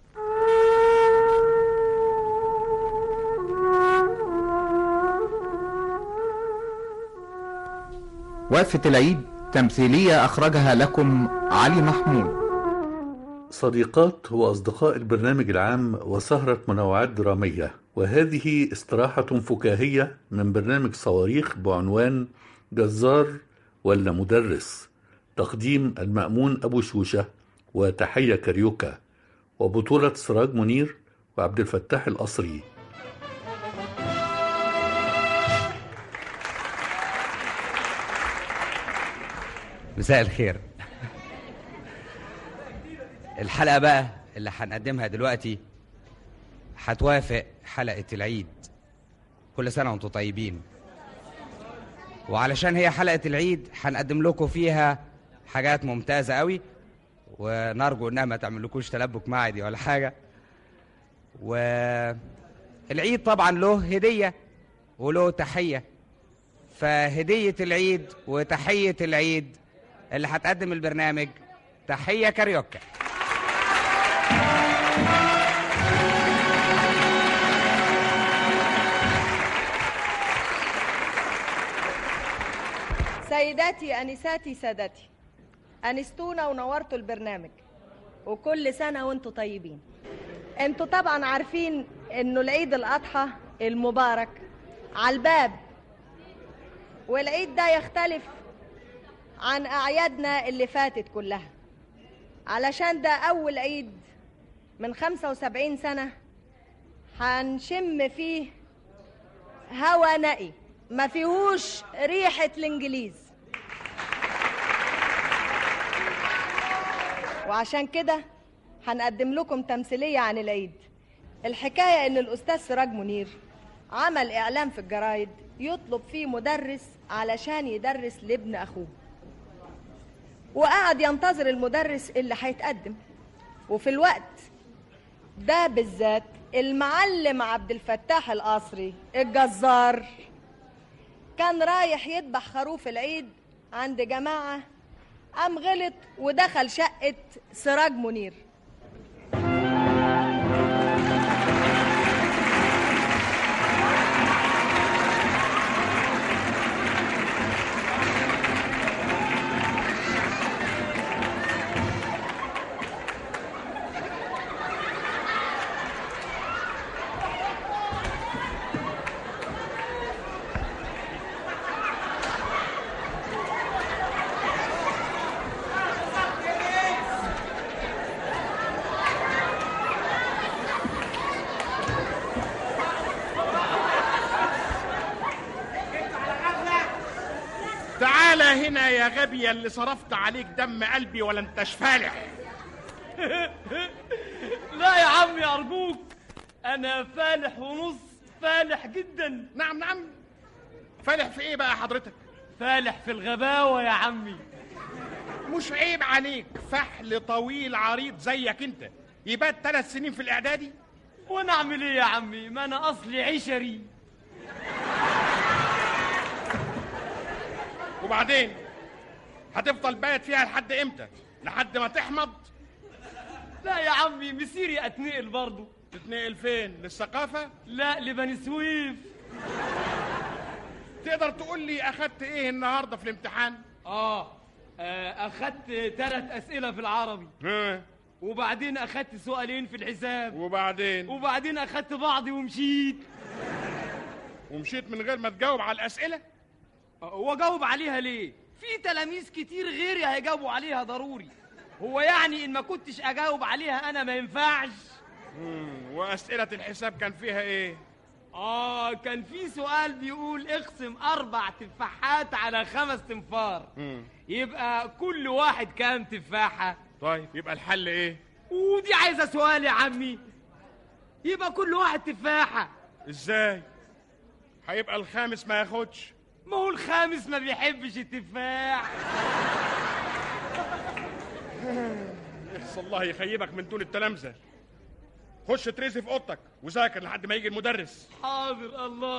وقفة العيد تمثيلية أخرجها لكم علي محمود. صديقات وأصدقاء البرنامج العام وسهرة منوعات درامية، وهذه استراحة فكاهية من برنامج صواريخ بعنوان جزار ولا مدرس، تقديم المأمون أبو شوشة وتحية كاريوكا، وبطولة سراج منير وعبد الفتاح القصري. مساء الخير. الحلقة بقى اللي هنقدمها دلوقتي هتوافق حلقة العيد. كل سنة وانتم طيبين. وعلشان هي حلقة العيد هنقدم لكم فيها حاجات ممتازة قوي، ونرجو انها ما تعملكوش تلبك معدي ولا حاجة. والعيد طبعا له هدية وله تحية، فهدية العيد وتحية العيد اللي هتقدم البرنامج تحية كاريوكا. سيداتي أنساتي سادتي، أنستونا ونورتوا البرنامج، وكل سنة وانتوا طيبين. انتوا طبعا عارفين انه العيد الأضحى المبارك على الباب، والعيد ده يختلف عن أعيادنا اللي فاتت كلها، علشان ده أول عيد من 75 سنة هنشم فيه هوا نقي ما فيهوش ريحة الإنجليز. وعشان كده هنقدم لكم تمثيلية عن العيد. الحكاية إن الأستاذ سراج منير عمل إعلان في الجرايد يطلب فيه مدرس علشان يدرس لابن أخوه، وقعد ينتظر المدرس اللي هيتقدم. وفي الوقت ده بالذات المعلم عبد الفتاح القصري الجزار كان رايح يذبح خروف العيد عند جماعة، قام غلط ودخل شقة سراج منير. هنا يا غبي اللي صرفت عليك دم قلبي ولا انتش فالح. لا يا عمي أرجوك، أنا فالح ونص، فالح جدا. نعم نعم، فالح في ايه بقى حضرتك؟ فالح في الغباوة يا عمي. مش عيب عليك فحل طويل عريض زيك انت يبات 3 سنين في الاعدادي؟ وانا اعمل ايه يا عمي، ما انا اصلي عشري. وبعدين هتفضل بايت فيها لحد امتى؟ لحد ما تحمض؟ لا يا عمي مسيري اتنقل برضه. تتنقل فين؟ للثقافة؟ لا لبني سويف. تقدر تقول لي اخدت ايه النهارده في الامتحان؟ اخدت 3 اسئلة في العربي. وبعدين اخدت سؤالين في الحساب. وبعدين اخدت بعضي ومشيت. ومشيت من غير ما تجاوب على الاسئلة؟ واجاوب عليها ليه؟ في تلاميذ كتير غيري هيجاوبوا عليها ضروري. هو يعني ان ما كنتش اجاوب عليها انا ما ينفعش؟ واسئلة الحساب كان فيها ايه؟ كان في سؤال بيقول اقسم 4 تفاحات على 5 تنفار. يبقى كل واحد كام تفاحة؟ طيب يبقى الحل ايه؟ ودي عايزه سؤال يا عمي. يبقى كل واحد تفاحه. ازاي؟ هيبقى الخامس ما ياخدش. ما هو الخامس ما بيحبش التفاح. يخص الله يخيبك من دون التلامذه. خش تريزي في اوضتك وذاكر لحد ما يجي المدرس. حاضر. الله.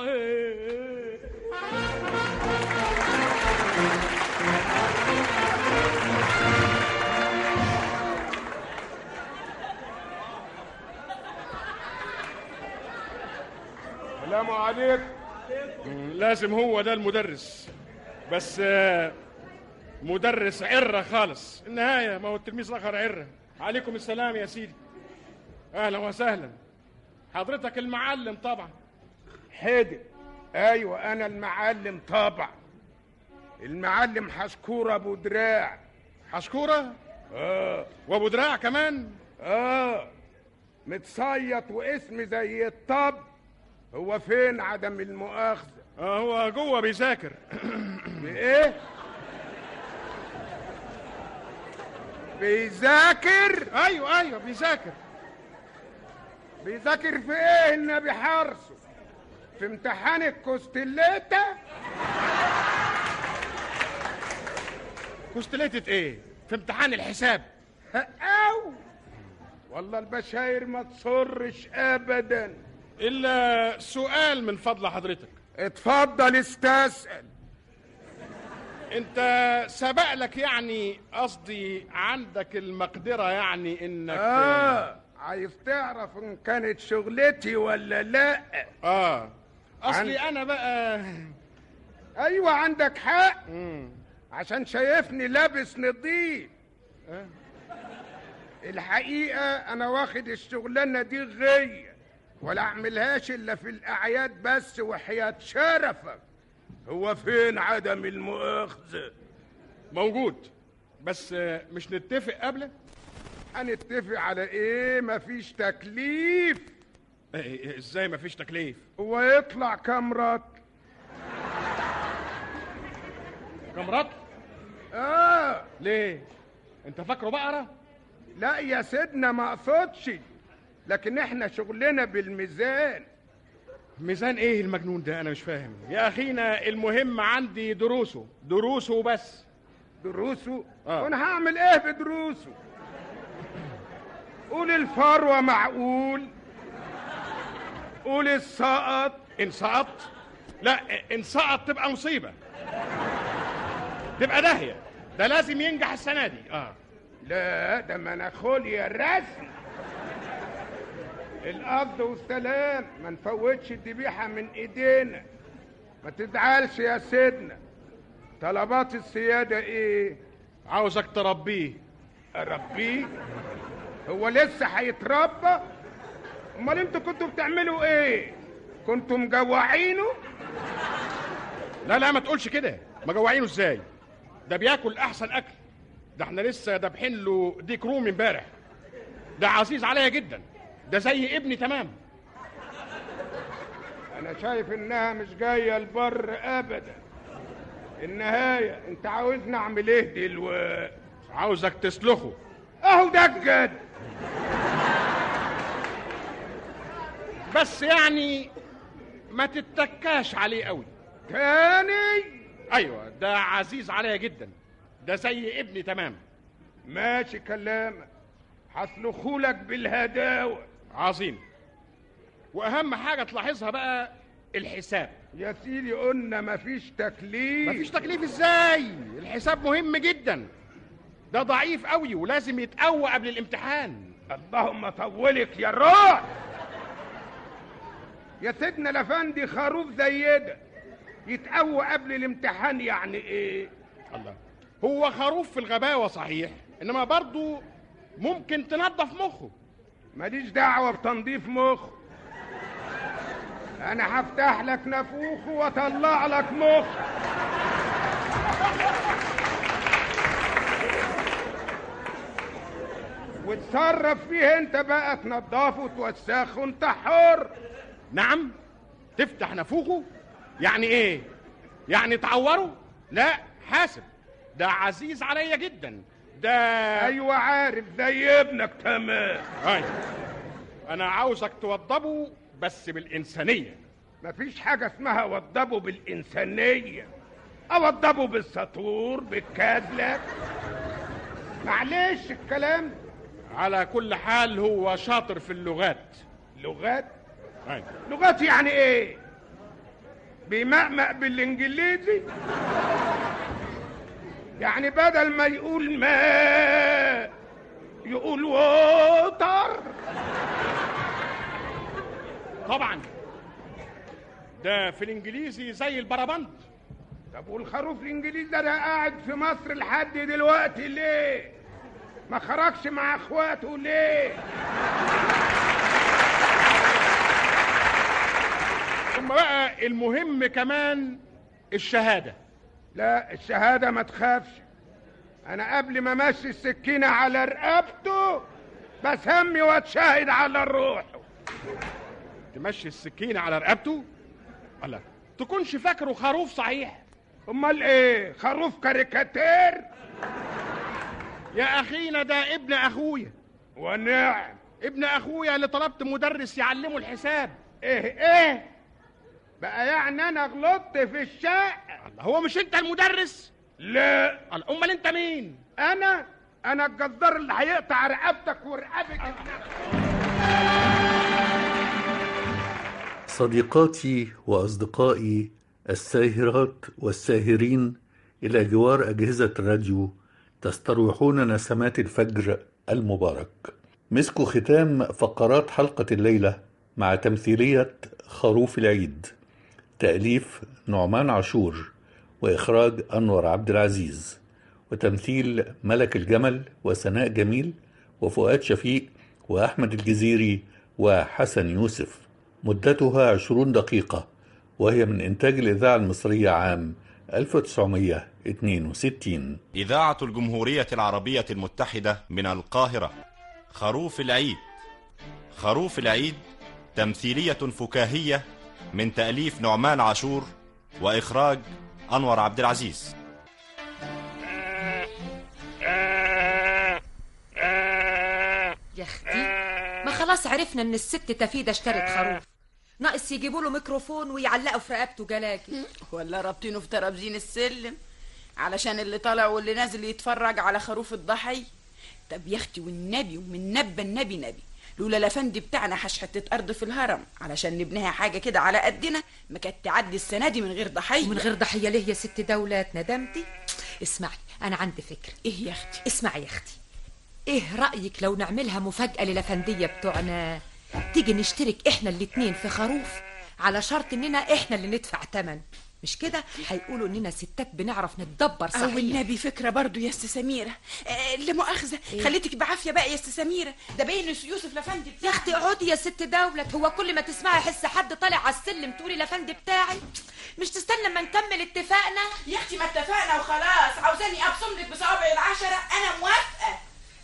السلام عليكم. لازم هو ده المدرس، بس مدرس عرة خالص. النهاية ما هو التلميذ الآخر عرة. عليكم السلام يا سيدي. أهلا وسهلا. حضرتك المعلم طبعا. حيدر. أيوة أنا المعلم طبعا. المعلم حشكورة أبو دراع. حشكورة؟ وأبو دراع كمان؟ متصيط واسمي زي الطب. هو فين عدم المؤاخذة؟ هو جوه بيذاكر. بإيه؟ بيذاكر؟ أيوة بيذاكر. بيذاكر في إيه النبي حرصه؟ في امتحان الكوستليتا؟ كوستليتة إيه؟ في امتحان الحساب. أو والله البشاير ما تصرش أبداً. إلا سؤال من فضل حضرتك. اتفضل استسأل. انت سبق لك يعني، قصدي عندك المقدرة يعني انك عايز تعرف ان كانت شغلتي ولا لا؟ اصلي انا بقى. ايوه عندك حق. عشان شايفني لابس نظيف. الحقيقة انا واخد الشغلانة دي غية، ولا اعملهاش الا في الاعياد بس وحياة شرفك. هو فين عدم المؤاخذة؟ موجود، بس مش نتفق قبله؟ هنتفق على ايه؟ مفيش تكليف. ازاي مفيش تكليف؟ هو يطلع كام رطل؟ كام رطل؟ ليه؟ انت فاكره بقرة؟ لا يا سيدنا ما اقصدش، لكن احنا شغلنا بالميزان. ميزان ايه المجنون ده؟ انا مش فاهم يا اخينا. المهم عندي دروسه بس. دروسه؟ وانا هعمل ايه بدروسه؟ قول الفروة معقول. قول السقط. ان سقط؟ لا ان سقط تبقى مصيبة، تبقى داهية. ده لازم ينجح السنة دي. لا ده مناخوليا الرسم. القبض والسلام، ما نفوتش الذبيحة من ايدينا. ما تزعلش يا سيدنا. طلبات السيادة ايه؟ عاوزك تربيه. اربيه؟ هو لسه هيتربى؟ امال انتوا كنتوا بتعملوا ايه؟ كنتوا مجوعينه؟ لا ما تقولش كده. مجوعينه ازاي؟ ده بياكل احسن اكل. ده احنا لسه دابحين له ديك رومي امبارح. ده عزيز عليا جدا، ده زي ابني تمام. انا شايف انها مش جايه البر ابدا. النهايه انت عاوزني اعمل ايه دلوقتي؟ عاوزك تسلخه. اهو ده الجد. بس يعني ما تتكاش عليه قوي. تاني؟ ايوه ده عزيز عليا جدا، ده زي ابني تمام. ماشي كلامك، هسلخولك بالهداوه. عظيم. واهم حاجه تلاحظها بقى الحساب. يا سيدي قلنا مفيش تكليف. مفيش تكليف ازاي؟ الحساب مهم جدا، ده ضعيف قوي ولازم يتقوى قبل الامتحان. اللهم طولك يا روح. يا سيدنا الافندي خروف زي ده يتقوى قبل الامتحان يعني ايه؟ الله، هو خروف في الغباوه صحيح، انما برضو ممكن تنظف مخه. ماليش دعوه بتنظيف مخه. انا هفتح لك نافوخه واطلع لك مخ. وتصرف فيه انت بقى، تنضفه وتوسخه، انت حر. نعم؟ تفتح نافوخه؟ يعني ايه؟ يعني تعوره؟ لا حاسب، ده عزيز عليا جدا، ده ايوه عارف زي ابنك تمام. انا عاوزك توضبه بس بالانسانيه. مفيش حاجه اسمها وضبه بالانسانيه، اوضبه بالسطور بالكادلك. معلش الكلام. على كل حال هو شاطر في اللغات. لغات؟ لغات يعني ايه؟ بيمقمق بالانجليزي؟ يعني بدل ما يقول ماء يقول ووتر. طبعا ده في الانجليزي زي البربند. طب والخروف الانجليزي ده قاعد في مصر لحد دلوقتي ليه؟ ما خرجش مع اخواته ليه؟ ثم بقى المهم كمان الشهادة. لا الشهادة ما تخافش، انا قبل ما امشي السكينة على رقبته بسمي واتشاهد على الروح. تمشي السكينة على رقبته؟ الله، تكونش فاكره خروف صحيح. امال ايه؟ خروف كاريكاتير؟ يا اخينا ده ابن اخويا. ونعم. ابن اخويا اللي طلبت مدرس يعلمه الحساب. ايه بقى يعني انا غلطت في الشقة؟ الله، هو مش انت المدرس؟ لا. امال انت مين؟ انا الجزار اللي هيقطع رقبتك ورقبك. صديقاتي وأصدقائي الساهرات والساهرين إلى جوار أجهزة الراديو، تستروحون نسمات الفجر المبارك. مسكوا ختام فقرات حلقة الليلة مع تمثيلية خروف العيد، تأليف نعمان عاشور وإخراج أنور عبد العزيز، وتمثيل ملك الجمل وسناء جميل وفؤاد شفيق وأحمد الجزيري وحسن يوسف. مدتها 20 دقيقة، وهي من إنتاج الإذاعة المصرية عام 1962. إذاعة الجمهورية العربية المتحدة من القاهرة. خروف العيد. خروف العيد تمثيلية فكاهية من تأليف نعمان عاشور وإخراج أنور عبد العزيز. يا اختي، ما خلاص عرفنا ان الست تفيدة اشترت خروف، ناقص يجيبوا له ميكروفون ويعلقوا في رقبته جلاجل، ولا رابطينه في ترابزين السلم علشان اللي طالع واللي نازل يتفرج على خروف الضحي. طب يا اختي والنبي ومن نبى النبي لولا الافندي بتاعنا حش حته ارض في الهرم علشان نبنيها حاجه كده على قدنا ما كانت تعدي السنه دي من غير ضحيه. من غير ضحيه ليه يا ست دولات؟ ندمتي؟ اسمعي، انا عندي فكره. ايه يا اختي؟ اسمعي يا اختي، ايه رايك لو نعملها مفاجاه للافنديه بتوعنا؟ تيجي نشترك احنا الاتنين في خروف على شرط اننا احنا اللي ندفع تمن، مش كده هيقولوا اننا ستات بنعرف نتدبر صحيح. او النبي فكره برضو يا استاذ سميره. لا مؤاخذه إيه؟ خليتك بعافيه بقى يا استاذ سميره، ده باين يوسف لافندي بتاعي. يا اختي اقعدي يا ست دولت، هو كل ما تسمعي حس حد طالع على السلم تقولي لافندي بتاعي؟ مش تستنى اما نكمل اتفاقنا؟ يا اختي ما اتفقنا وخلاص، عاوزاني ابصم لك بصوابعي العشره؟ انا موافقه.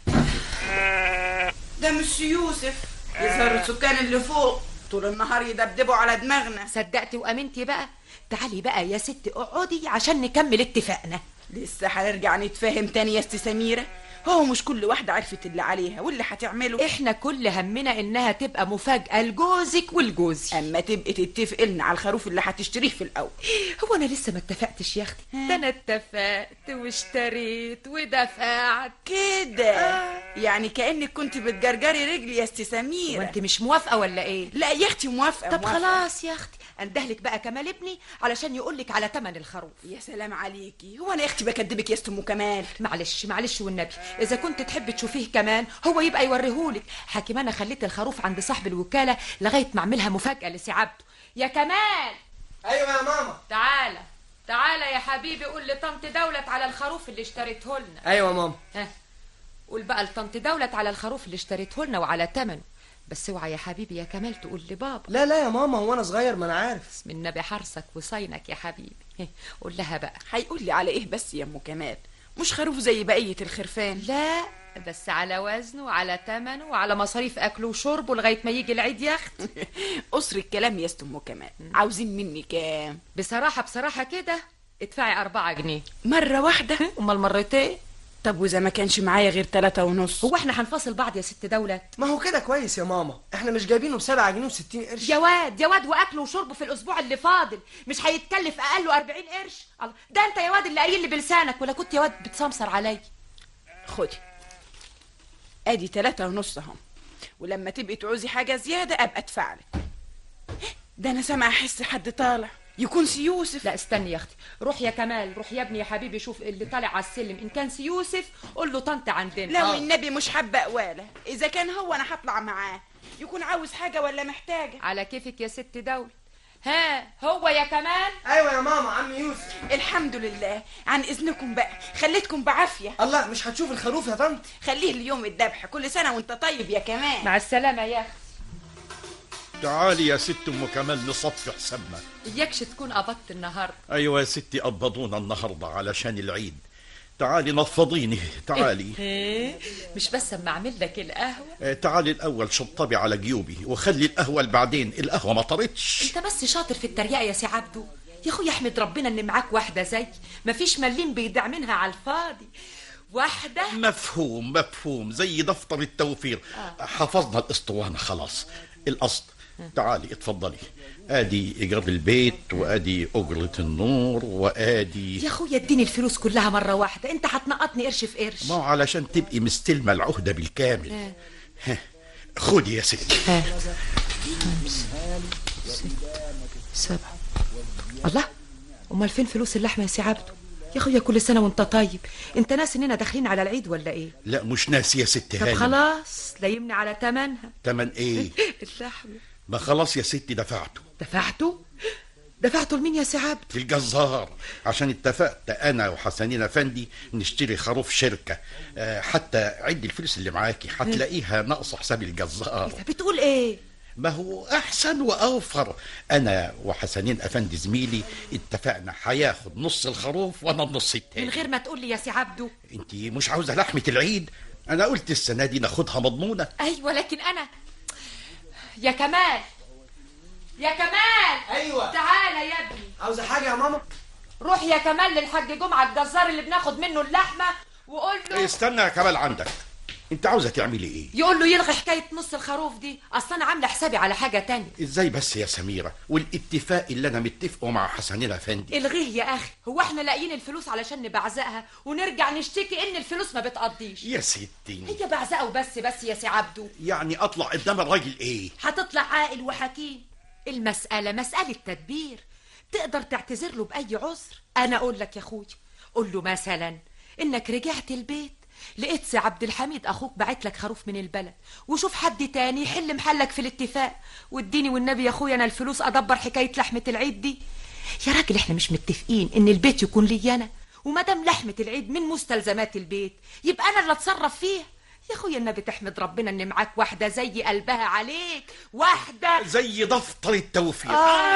ده مش يوسف، يظهر السكان اللي فوق طول النهار يدبدبوا على دماغنا. صدقتي وامنتي بقى. تعالي بقى يا ست اقعدي عشان نكمل اتفاقنا. لسه هنرجع نتفاهم تاني يا استي سميره؟ هو مش كل واحدة عرفت اللي عليها واللي هتعمله؟ احنا كل همنا انها تبقى مفاجأة لجوزك والجوزي. اما تبقي تتفق لنا على الخروف اللي هتشتريه في الاول. هو انا لسه ما اتفقتش يا اختي؟ ده انا اتفقت واشتريت ودفعت كده. يعني كأنك كنت بتجرجري رجلي يا استي سميره. وانت مش موافقة ولا ايه؟ لا يا اختي موافقة. طب موافقة. خلاص يا اختي اندهلك بقى كمال ابني علشان يقولك على تمن الخروف. يا سلام عليكي، هو انا يا اختي بكدبك يا ام كمال؟ معلش والنبي، اذا كنت تحبي تشوفيه كمان هو يبقى يوريهولك. حكيم انا خليت الخروف عند صاحب الوكاله لغايه ما اعملها مفاجاه لسعادته. يا كمال. ايوه يا ماما. تعالى يا حبيبي، قول لطنط دولت على الخروف اللي اشتريته لنا. ايوه يا ماما. قول بقى لطنط دولت على الخروف اللي اشتريته لنا وعلى ثمنه، بس اوعى يا حبيبي يا كمال تقول لبابا. لا يا ماما، هو انا صغير ما انا عارف. بسم النبي حرصك وصينك يا حبيبي. قول لها بقى. هيقول لي على ايه بس يا ام كمال؟ مش خروف زي بقيه الخرفان. لا بس على وزنه وعلى ثمنه وعلى مصاريف اكله وشربه لغايه ما يجي العيد يا اختي. قصر الكلام يا ام كمال. عاوزين مني كام؟ بصراحه كده ادفعي 4 جنيه. مره واحده؟ امال مرتين. طب واذا ما كانش معايا غير 3.5؟ هو احنا هنفاصل بعض يا ست دولة؟ ما هو كده كويس يا ماما، احنا مش جايبينه ب7 جنيه و60 قرش. يا واد واكله وشربه في الاسبوع اللي فاضل مش هيتكلف اقله 40 قرش. الله، ده انت يا واد اللي قايل لي بلسانك، ولا كنت يا واد بتسمسر عليا؟ خدي ادي 3.5 اهم، ولما تبقي تعوزي حاجه زياده ابقى ادفع لك. ده انا سامعه احس حد طالع، يكون سي يوسف. لا استني يا اختي، روح يا كمال، روح يا ابني يا حبيبي، شوف اللي طالع على السلم، ان كان سي يوسف قول له طنط عندنا. لو النبي مش حابه قواله، اذا كان هو انا هطلع معاه، يكون عاوز حاجه ولا محتاجه. على كيفك يا ست دولة. ها هو يا كمال؟ ايوه يا ماما، عم يوسف. الحمد لله. عن اذنكم بقى، خليتكم بعافيه. الله، مش هتشوف الخروف يا طنط؟ خليه ليوم الذبح. كل سنه وانت طيب يا كمال. مع السلامه يا اختي. تعالي يا ست ام كمال نصفي حسابنا. اياكش تكون قبضت النهارده. ايوه يا ستي، قبضونا النهارده علشان العيد. تعالي نفضيني، تعالي. ايه مش بس اما اعمل لك القهوه؟ تعالي الاول شطبي على جيوبي وخلي القهوه بعدين، القهوه ما طرتش. انت بس شاطر في التريقه يا سي عبدو. يا اخويا احمد ربنا ان معاك واحده زي مفيش مليم بيضيع منها على الفاضي. واحده مفهوم زي دفتر التوفير. حفظنا الاسطوانه خلاص. القصد تعالي اتفضلي، ادي ايجار البيت وادي اجرة النور وادي. يا اخويا اديني الفلوس كلها مرة واحدة، انت هتنقطني قرش في قرش. ما علشان تبقي مستلمة العهدة بالكامل. خدي يا ستي. 5 6 7. الله، امال فين فلوس اللحمة يا سي عبدو؟ يا اخويا كل سنة وانت طيب، انت ناس اننا داخلين على العيد ولا ايه؟ لا مش ناسي يا ست هانم. طب خلاص لايمني على تمنها. تمن ايه؟ اللحمة. ما خلاص يا ستي دفعته. دفعته لمين يا سي عبد؟ للجزار، عشان اتفقت انا وحسنين افندي نشتري خروف شركه. حتى عد الفلوس اللي معاكي هتلاقيها ناقصه حساب الجزار. انت بتقول ايه؟ ما هو احسن واوفر. انا وحسنين افندي زميلي اتفقنا هياخد نص الخروف وانا النص التاني. من غير ما تقول لي يا سي عبدو. انت مش عاوزه لحمه العيد؟ انا قلت السنه دي ناخدها مضمونه. ايوه لكن انا يا كمال. ايوه تعالى يا ابني. عاوزه حاجه يا ماما؟ روح يا كمال للحاج جمعه الجزار اللي بناخد منه اللحمه وقول له. استنى يا كمال، عندك انت عاوزه تعملي ايه؟ يقول له يلغي حكايه نص الخروف دي، اصل انا عامله حسابي على حاجه تانية. ازاي بس يا سميره؟ والاتفاق اللي انا متفقه مع حسنين افندي الغيه يا اخي. هو احنا لاقيين الفلوس علشان نبعزقها ونرجع نشتكي ان الفلوس ما بتقضيش؟ يا ستي هي بعزقه وبس يا سي عبدو. يعني اطلع قدام الراجل ايه؟ هتطلع عاقل وحكيم. المساله مساله تدبير، تقدر تعتذر له باي عذر. انا اقول لك يا اخويا، قول له مثلا انك رجعت البيت لقيت سي عبد الحميد اخوك بعت لك خروف من البلد، وشوف حد تاني يحل محلك في الاتفاق، واديني والنبي يا اخويا انا الفلوس ادبر حكايه لحمه العيد دي. يا راجل احنا مش متفقين ان البيت يكون لي انا؟ وما دام لحمه العيد من مستلزمات البيت يبقى انا اللي اتصرف فيها. يا اخويا النبي تحمد ربنا ان معاك واحده زي قلبها عليك، واحده زي دفتر التوفير.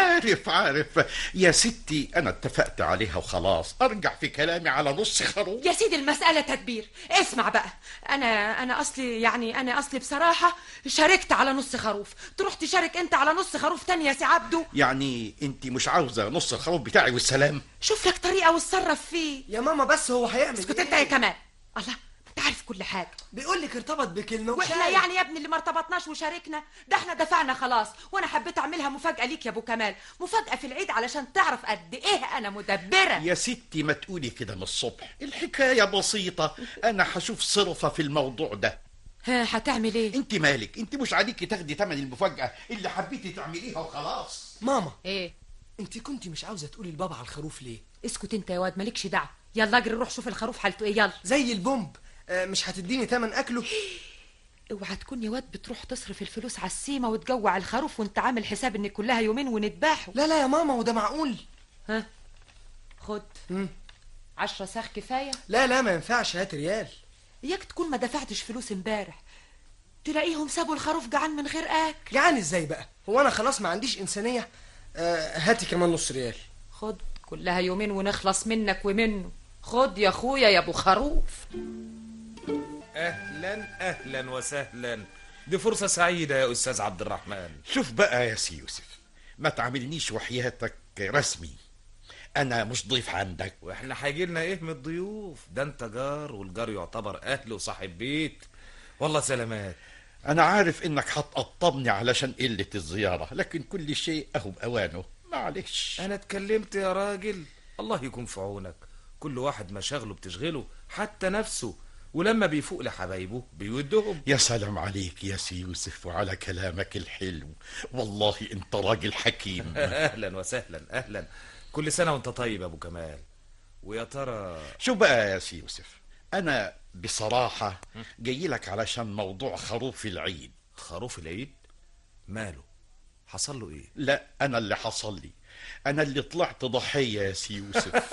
عارف يا ستي، انا اتفقت عليها وخلاص، ارجع في كلامي على نص خروف. يا سيدي المساله تدبير. اسمع بقى، انا اصلي بصراحه شاركت على نص خروف، تروح تشارك انت على نص خروف تاني يا سي عبدو؟ يعني انت مش عاوزه نص الخروف بتاعي والسلام؟ شوف لك طريقه واتصرف فيه يا ماما. بس هو هيعمل اسكت انت يا كمال. الله، انت عارف كل حاجه. بيقول لك ارتبط بكلمه واحنا يعني يا ابني اللي ما ارتبطناش وشاركنا؟ ده احنا دفعنا خلاص، وانا حبيت اعملها مفاجاه ليك يا ابو كمال، مفاجاه في العيد علشان تعرف قد ايه انا مدبره. يا ستي ما تقولي كده من الصبح، الحكايه بسيطه، انا هشوف صرفه في الموضوع ده. هتعمل ايه؟ انت مالك؟ انت مش عليكي تاخدي ثمن المفاجاه اللي حبيتي تعمليها وخلاص. ماما ايه؟ انت كنتي مش عاوزه تقولي لبابا على الخروف ليه؟ اسكت انت يا واد، مالكش دعوه. يلا اجري روح شوف الخروف حالته ايه. يلا. زي البومب. مش هتديني تمن اكله؟ اوعى تكون يا واد بتروح تصرف الفلوس على السيمه وتجوع الخروف وانت عامل حساب ان كلها يومين ونذبحه. لا يا ماما، وده معقول؟ خد 10 ساخ كفايه؟ لا ما ينفعش، هات ريال. اياك تكون ما دفعتش فلوس امبارح تلاقيهم سابوا الخروف جعان من غير اكل. جعان ازاي بقى؟ هو انا خلاص ما عنديش انسانيه؟ هاتي كمان نص ريال. خد، كلها يومين ونخلص منك ومنه. خد يا اخويا يا ابو خروف. اهلا وسهلا، دي فرصه سعيده يا استاذ عبد الرحمن. شوف بقى يا سي يوسف، ما تعاملنيش وحياتك رسمي. انا مش ضيف عندك. واحنا هيجيلنا ايه من الضيوف؟ ده انت جار، والجار يعتبر اهل وصاحب بيت. والله سلامات. انا عارف انك هتقطبني علشان قلة الزيارة، لكن كل شيء اهو باوانه، معلش. انا اتكلمت يا راجل، الله يكون في عونك. كل واحد مشاغله بتشغله، حتى نفسه، ولما بيفوق لحبايبه بيودهم. يا سلام عليك يا سي يوسف وعلى كلامك الحلو، والله انت راجل حكيم. اهلا وسهلا، اهلا. كل سنة وانت طيب يا ابو كمال. ويا ترى شو بقى يا سي يوسف، انا بصراحة جاي لك علشان موضوع خروف العيد. خروف العيد؟ ماله؟ حصل له ايه؟ لا، انا اللي حصل لي، انا اللي طلعت ضحية يا سي يوسف.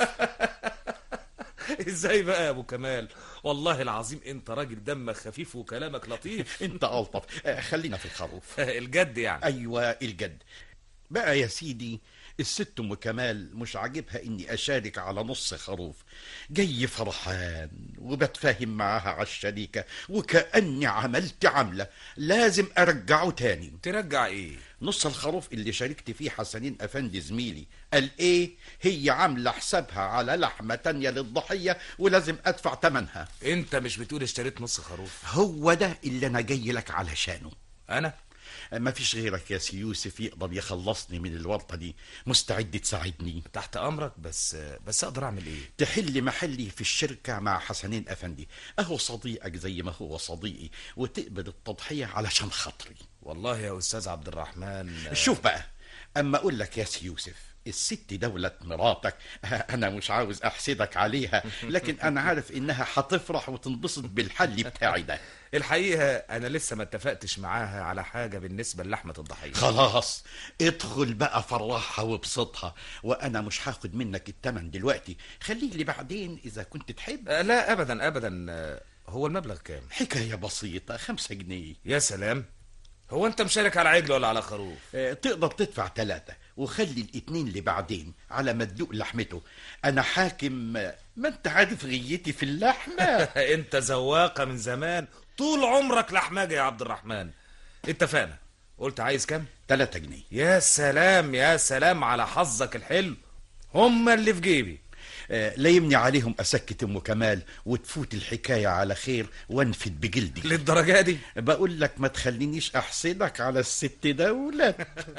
ازاي بقى يا ابو كمال؟ والله العظيم انت راجل دمك خفيف وكلامك لطيف. انت الطف. خلينا في الخروف. الجد يعني؟ ايوه الجد. بقى يا سيدي، الست ام كمال مش عاجبها اني اشارك على نص خروف. جاي فرحان وبتفاهم معاها على الشريكة، وكأني عملت عملة لازم ارجعه تاني. ترجع ايه؟ نص الخروف اللي شاركت فيه حسنين افندي زميلي قال ايه، هي عاملة حسابها على لحمة تانية للضحية ولازم ادفع تمنها. انت مش بتقول اشتريت نص خروف؟ هو ده اللي انا جاي لك علشانه. انا ما فيش غيرك يا سي يوسف يقدر يخلصني من الورطة دي. مستعد تساعدني؟ تحت امرك، بس اقدر اعمل ايه؟ تحل محلي في الشركة مع حسنين افندي، اهو صديقك زي ما هو صديقي، وتقبل التضحية علشان خاطري. والله يا استاذ عبد الرحمن. شوف بقى، اما اقول لك يا سي يوسف، الست دولة مراتك، انا مش عاوز احسدك عليها، لكن انا عارف انها هتفرح وتنبسط بالحل بتاعي ده. الحقيقة انا لسه ما اتفقتش معاها على حاجة بالنسبة للحمة الضحية. خلاص ادخل بقى فرحها وابسطها، وانا مش هاخد منك التمن دلوقتي، خليه لي بعدين اذا كنت تحب. لا ابدا ابدا. هو المبلغ كام؟ حكاية بسيطة، 5 جنيه. يا سلام. هو انت مشارك على عجل ولا على خروف؟ تقدر تدفع 3 وخلي الاتنين اللي بعدين على ما تدوق لحمته. انا حاكم، ما انت عارف غيتي في اللحمة. انت زواقة من زمان، طول عمرك لحماجة يا عبد الرحمن. اتفقنا. قلت عايز كام؟ 3 جنيه. يا سلام يا سلام على حظك الحلو، هما اللي في جيبي. لا يمني عليهم اسكت ام كمال وتفوت الحكايه على خير وانفد بجلدي. للدرجه دي؟ بقول لك ما تخلينيش احسدك على الست دولة.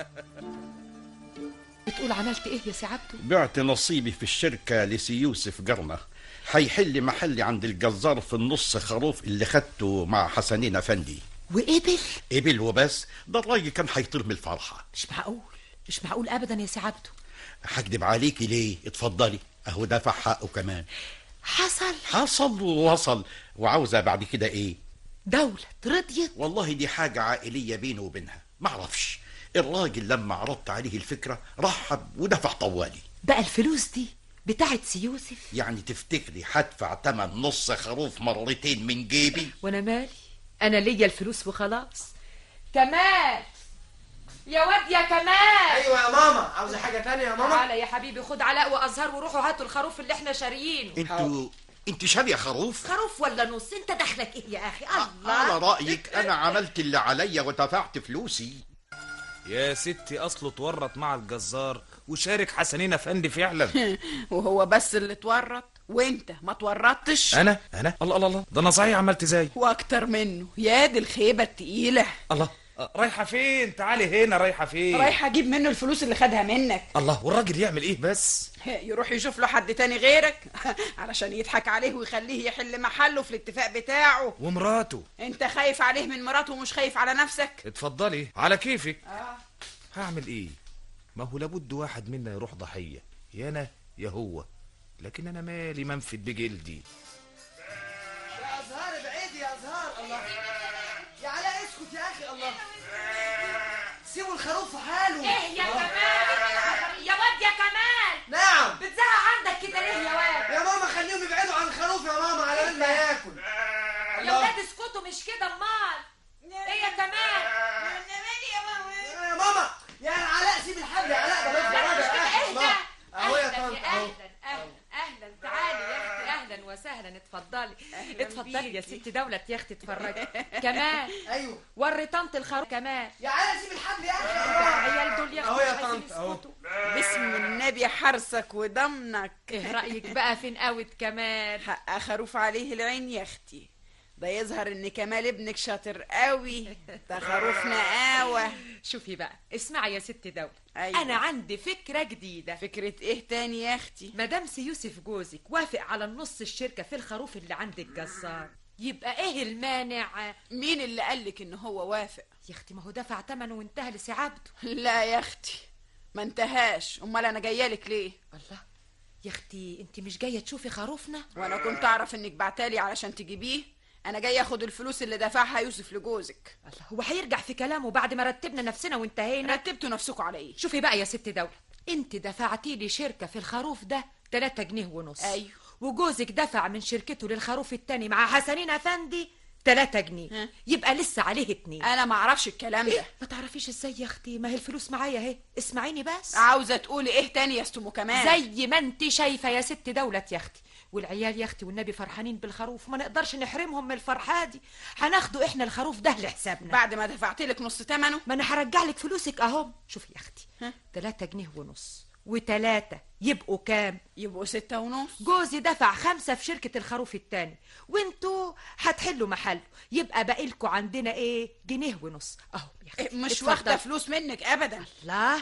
بتقول عملت ايه يا سي عبده؟ بعت نصيبي في الشركه لسي يوسف جرنة، هيحل محلي عند الجزار في النص خروف اللي خدته مع حسنين افندي. وقبل؟ قبل وبس، ده الراجل كان هيطير من الفرحه. مش معقول، مش معقول ابدا يا سي عبده. هكدب عليكي ليه؟ اتفضلي، اهو دفع حقه كمان. حصل ووصل. وعاوزه بعد كده ايه؟ دولة رضيت؟ والله دي حاجه عائليه بينه وبينها، معرفش. الراجل لما عرضت عليه الفكره رحب ودفع طوالي. بقى الفلوس دي بتاعت سي يوسف؟ يعني تفتكري هدفع تمن نص خروف مرتين من جيبي؟ وانا مالي، انا ليا الفلوس وخلاص. كمال يا واد يا كمال. ايوه يا ماما، عاوزه حاجه تانية يا ماما؟ تعالى يا حبيبي، خد علاء وازهر وروحوا هاتوا الخروف اللي احنا شاريينه. انت شاريه خروف؟ خروف ولا نص؟ انت دخلك ايه يا اخي؟ الله. على رايك انا عملت اللي عليا ودفعت فلوسي. يا ستي اصله اتورط مع الجزار وشارك حسنين افندي فعلا. وهو بس اللي اتورط وانت ما اتورطتش؟ انا الله الله الله، ده انا صحيح عملت زي واكتر منه. يا دي الخيبه التقيله. الله، رايحه فين؟ تعالي هنا. رايحه فين؟ رايحه اجيب منه الفلوس اللي خدها منك. الله، والراجل يعمل ايه بس؟ يروح يشوف له حد تاني غيرك علشان يضحك عليه ويخليه يحل محله في الاتفاق بتاعه. ومراته؟ انت خايف عليه من مراته ومش خايف على نفسك؟ اتفضلي على كيفك. هعمل ايه؟ ما هو لابد واحد منا يروح ضحيه، يا انا يا هو، لكن انا مالي منفد بجلدي. يا ازهار ابعدي يا ازهار. الله يا علاء، اسكت يا اخي. الله سيبوا الخروف في حاله. ايه يا كمال؟ يا واد يا كمال. نعم. بتزعق عندك كده ليه يا واد؟ يا ماما خليهم يبعدوا عن الخروف يا ماما على بال ما ياكل. يا ولاد اسكتوا، مش كده امال. ايه يا كمال؟ يا ماما يا علاء سيب الحبل يا علاء. ده بس اهدى اهو يا طنط. اهلا تعالي يا اختي. اهلا وسهلا، اتفضلي اتفضلي يا ست دولة يا اختي، اتفرجي. كمال. ايوه وري طنط الخروف. كمال يا علاء سيب الحبل يا اخي. العيال دول يا اختي اهو يا طنط اهو. باسم النبي حرصك وضمنك. ايه رأيك بقى في نقاوة كمال؟ حق خروف عليه العين يا اختي، ده يظهر ان كمال ابنك شاطر قوي، ده خروف نقاوة. شوفي بقى، اسمعي يا ست دولة. أيوة. انا عندي فكرة جديدة. فكرة ايه تاني يا اختي؟ مدام يوسف جوزك وافق على النص الشركة في الخروف اللي عند الجزار، يبقى ايه المانع؟ مين اللي قالك ان هو وافق؟ يا اختي ما هو دفع ثمنه وانتهى لسعابته. لا يا اختي ما انتهاش، امال انا جايالك ليه؟ الله يا اختي، انت مش جايه تشوفي خروفنا؟ وانا كنت اعرف انك بعتالي علشان تجيبيه؟ انا جاي اخد الفلوس اللي دفعها يوسف لجوزك. الله، هو هيرجع في كلامه بعد ما رتبنا نفسنا وانتهينا؟ رتبتوا نفسكم على ايه؟ شوفي بقى يا ست دولة، انت دفعتي لي شركة في الخروف ده 3 جنيه ونص. ايوه. وجوزك دفع من شركته للخروف التاني مع حسنين افندي 3 جنيه. يبقى لسه عليه 2. انا ما اعرفش الكلام ده. ما تعرفيش ازاي يا اختي؟ ما هي الفلوس معايا اهي، اسمعيني بس. عاوزه تقولي ايه تاني يا استم كمال؟ زي ما انت شايفه يا ست دولة يا اختي، والعيال يا اختي والنبي فرحانين بالخروف، ما نقدرش نحرمهم من الفرحه دي. هناخده احنا الخروف ده لحسابنا بعد ما دفعت لك نص ثمنه. ما انا هرجع لك فلوسك اهو. شوفي يا اختي، 3 جنيه ونص و3 يبقوا كام؟ يبقوا 6 ونص. جوزي دفع 5 في شركة الخروف التاني، وانتوا هتحلوا محله، يبقى باقي لكم عندنا ايه؟ جنيه ونص اهو يا اختي. مش واخده فلوس منك ابدا. لا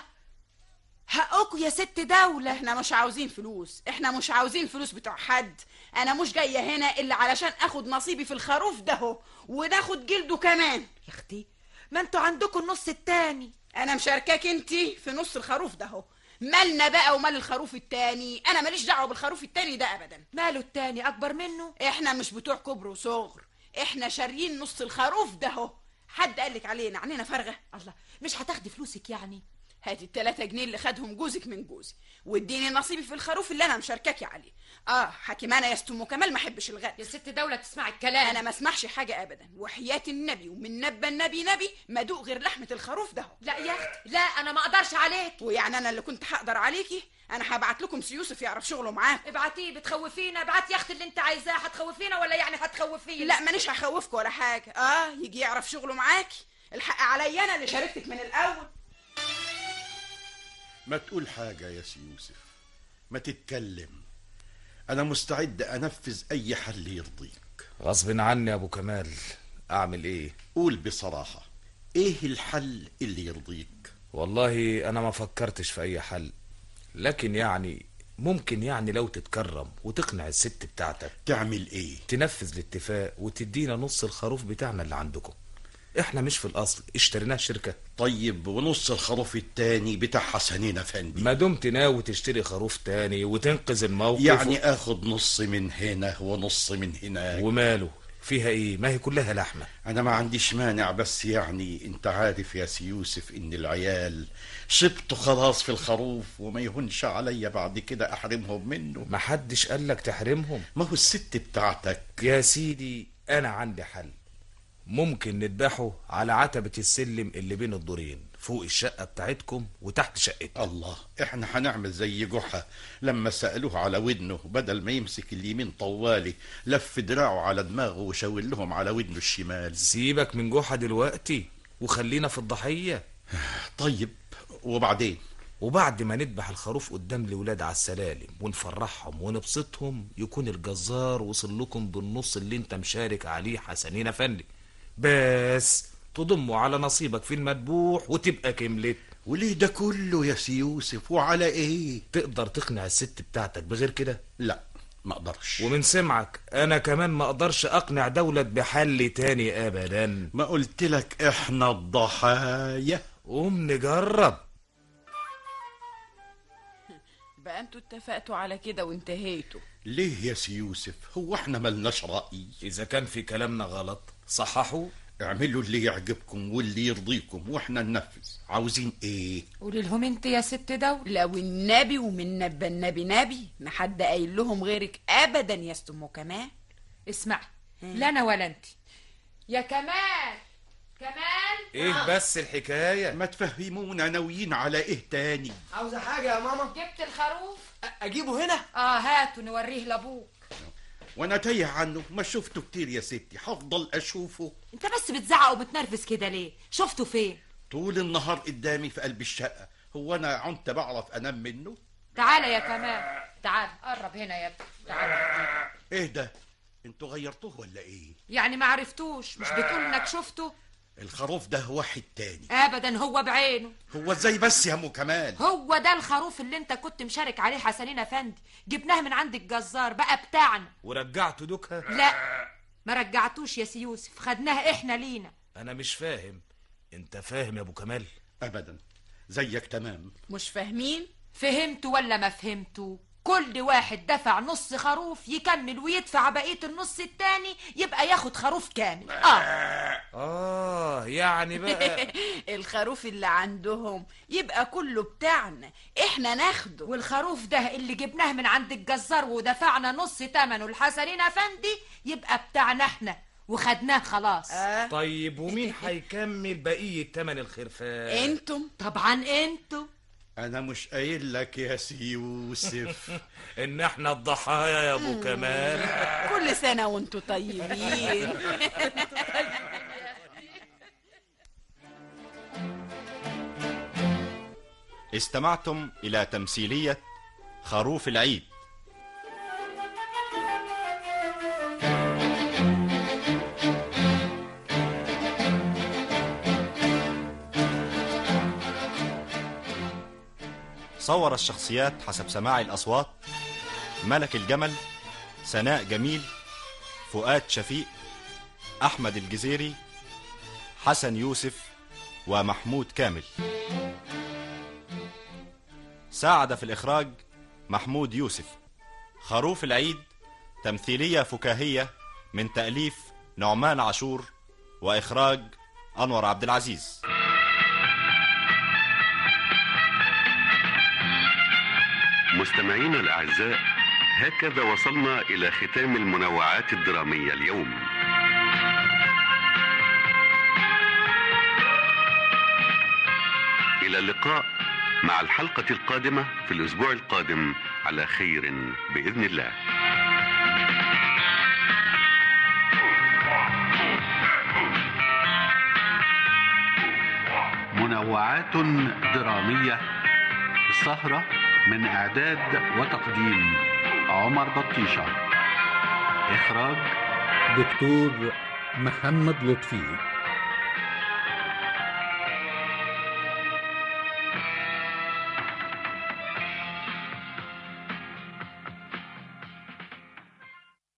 حقكم يا ست دولة. احنا مش عاوزين فلوس، احنا مش عاوزين فلوس بتوع حد. انا مش جايه هنا الا علشان اخد نصيبي في الخروف ده هو، وناخد جلده كمان. يا اختي ما انتوا عندكم النص التاني. انا مشاركاك انتي في نص الخروف ده هو. مالنا بقى ومال الخروف التاني؟ انا ماليش دعوه بالخروف التاني ده ابدا. ماله التاني اكبر منه؟ احنا مش بتوع كبر وصغر، احنا شاريين نص الخروف ده هو. حد قالك علينا عنينا فارغه؟ الله، مش هتاخدي فلوسك يعني؟ هاتي ال3 جنيه اللي خدهم جوزك من جوزي، واديني نصيبي في الخروف اللي انا مشاركاكي عليه. حكيمانه يا استم كمال، ما احبش الغد. يا ست دولة تسمعي الكلام. انا ما اسمعش حاجه ابدا، وحياه النبي ومن نبى النبي ما ادوق غير لحمه الخروف ده. لا يا اختي لا، انا ما اقدرش عليك. ويعني انا اللي كنت هقدر عليكي؟ انا هبعت لكم يوسف يعرف شغله معاكم. ابعتيه. بتخوفينا؟ ابعتي يا اختي اللي انت عايزاه. هتخوفينا ولا يعني هتخوفينا؟ لا مانيش هخوفكم ولا حاجه. يجي يعرف شغله معاكي. الحق عليا انا اللي شاركتك من الاول. ما تقول حاجة يا سي يوسف، ما تتكلم. أنا مستعد أنفذ أي حل يرضيك. غصب عني يا أبو كمال، أعمل إيه؟ قول بصراحة، إيه الحل اللي يرضيك؟ والله أنا ما فكرتش في أي حل، لكن يعني ممكن يعني لو تتكرم وتقنع الست بتاعتك. تعمل إيه؟ تنفذ الاتفاق وتدينا نص الخروف بتاعنا اللي عندكم. احنا مش في الاصل اشتريناه شركه. طيب ونص الخروف التاني بتاع حسنين افندي؟ ما دمت ناوي تشتري خروف تاني وتنقذ الموقف يعني اخد نص من هنا ونص من هناك. وماله فيها ايه؟ ما هي كلها لحمه. انا ما عنديش مانع، بس يعني انت عارف يا سي يوسف ان العيال شبطوا خلاص في الخروف، وما يهونش عليا بعد كده احرمهم منه. ما حدش قالك تحرمهم. ما هو الست بتاعتك. يا سيدي انا عندي حل، ممكن نذبحه على عتبة السلم اللي بين الدورين، فوق الشقة بتاعتكم وتحت شقتنا. الله، احنا هنعمل زي جحا لما سألوه على ودنه، بدل ما يمسك اليمين طوالي لف دراعه على دماغه وشاور لهم على ودنه الشمال. سيبك من جحا دلوقتي وخلينا في الضحية. طيب وبعدين؟ وبعد ما نذبح الخروف قدام الولاد على السلالم ونفرحهم ونبسطهم، يكون الجزار وصل لكم بالنص اللي انت مشارك عليه حسنين افندي، بس تضموا على نصيبك في المذبوح وتبقى كملت. وليه ده كله يا سي يوسف؟ وعلى ايه؟ تقدر تقنع الست بتاعتك بغير كده؟ لا ما اقدرش. ومن سمعك انا كمان ما اقدرش اقنع دولة بحل تاني ابدا. ما قلت لك احنا الضحايا؟ قوم نجرب. بقى انتوا اتفقتوا على كده وانتهيتوا. ليه يا سي يوسف؟ هو احنا ملناش رأي؟ اذا كان في كلامنا غلط صححوا. اعملوا اللي يعجبكم واللي يرضيكم واحنا ننفذ. عاوزين ايه؟ قولي لهم انت يا ست دولة. لو النبي ومن نبى النبي ما حد قايل لهم غيرك ابدا يا استم كمال. اسمعي، لا انا ولا انت يا كمال. كمال ايه بس الحكاية؟ ما تفهمونا ناويين على ايه تاني؟ عاوزة حاجة يا ماما؟ جبت الخروف. اجيبه هنا؟ هاتوا نوريه لابوك. وانا تايه عنه، ما شفته كتير يا ستي، هفضل اشوفه. انت بس بتزعق وبتنرفز كده ليه؟ شفته فين؟ طول النهار قدامي في قلب الشقة، هو أنا عنت بعرف أنام منه؟ تعالى يا كمال، تعال قرب هنا يا ابني، تعال. إيه ده؟ انتوا غيرتوه ولا إيه؟ يعني ما عرفتوش؟ مش بتقول انك شفته؟ الخروف ده واحد تاني. ابدا، هو بعينه. هو ازاي بس يا ام كمال؟ هو ده الخروف اللي انت كنت مشارك عليه حسنين افندي، جبناه من عند الجزار بقى بتاعنا. ورجعته دوكها؟ لا ما رجعتوش يا سي يوسف، خدناه احنا لينا. انا مش فاهم، انت فاهم يا ابو كمال؟ ابدا، زيك تمام. مش فاهمين؟ فهمتوا ولا ما فهمتوا؟ كل واحد دفع نص خروف يكمل ويدفع بقية النص التاني، يبقى ياخد خروف كامل. يعني بقى الخروف اللي عندهم يبقى كله بتاعنا، احنا ناخده. والخروف ده اللي جبناه من عند الجزار ودفعنا نص تمنه لحسنين افندي يبقى بتاعنا احنا وخدناه خلاص. طيب ومين هيكمل بقية تمن الخرفان؟ انتم طبعا انتم. انا مش قايل لك يا سي يوسف ان احنا الضحايا يا ابو كمال؟ كل سنة وانتم طيبين. استمعتم إلى تمثيلية خروف العيد. صور الشخصيات حسب سماع الأصوات: ملك الجمل، سناء جميل، فؤاد شفيق، أحمد الجزيري، حسن يوسف، ومحمود كامل. ساعد في الإخراج محمود يوسف. خروف العيد تمثيلية فكاهية من تأليف نعمان عاشور وإخراج أنور عبد العزيز. مستمعينا الأعزاء، هكذا وصلنا إلى ختام المنوعات الدرامية اليوم. إلى اللقاء مع الحلقة القادمة في الأسبوع القادم على خير بإذن الله. منوعات درامية، السهرة من إعداد وتقديم عمر بطيشة، إخراج دكتور محمد لطفي.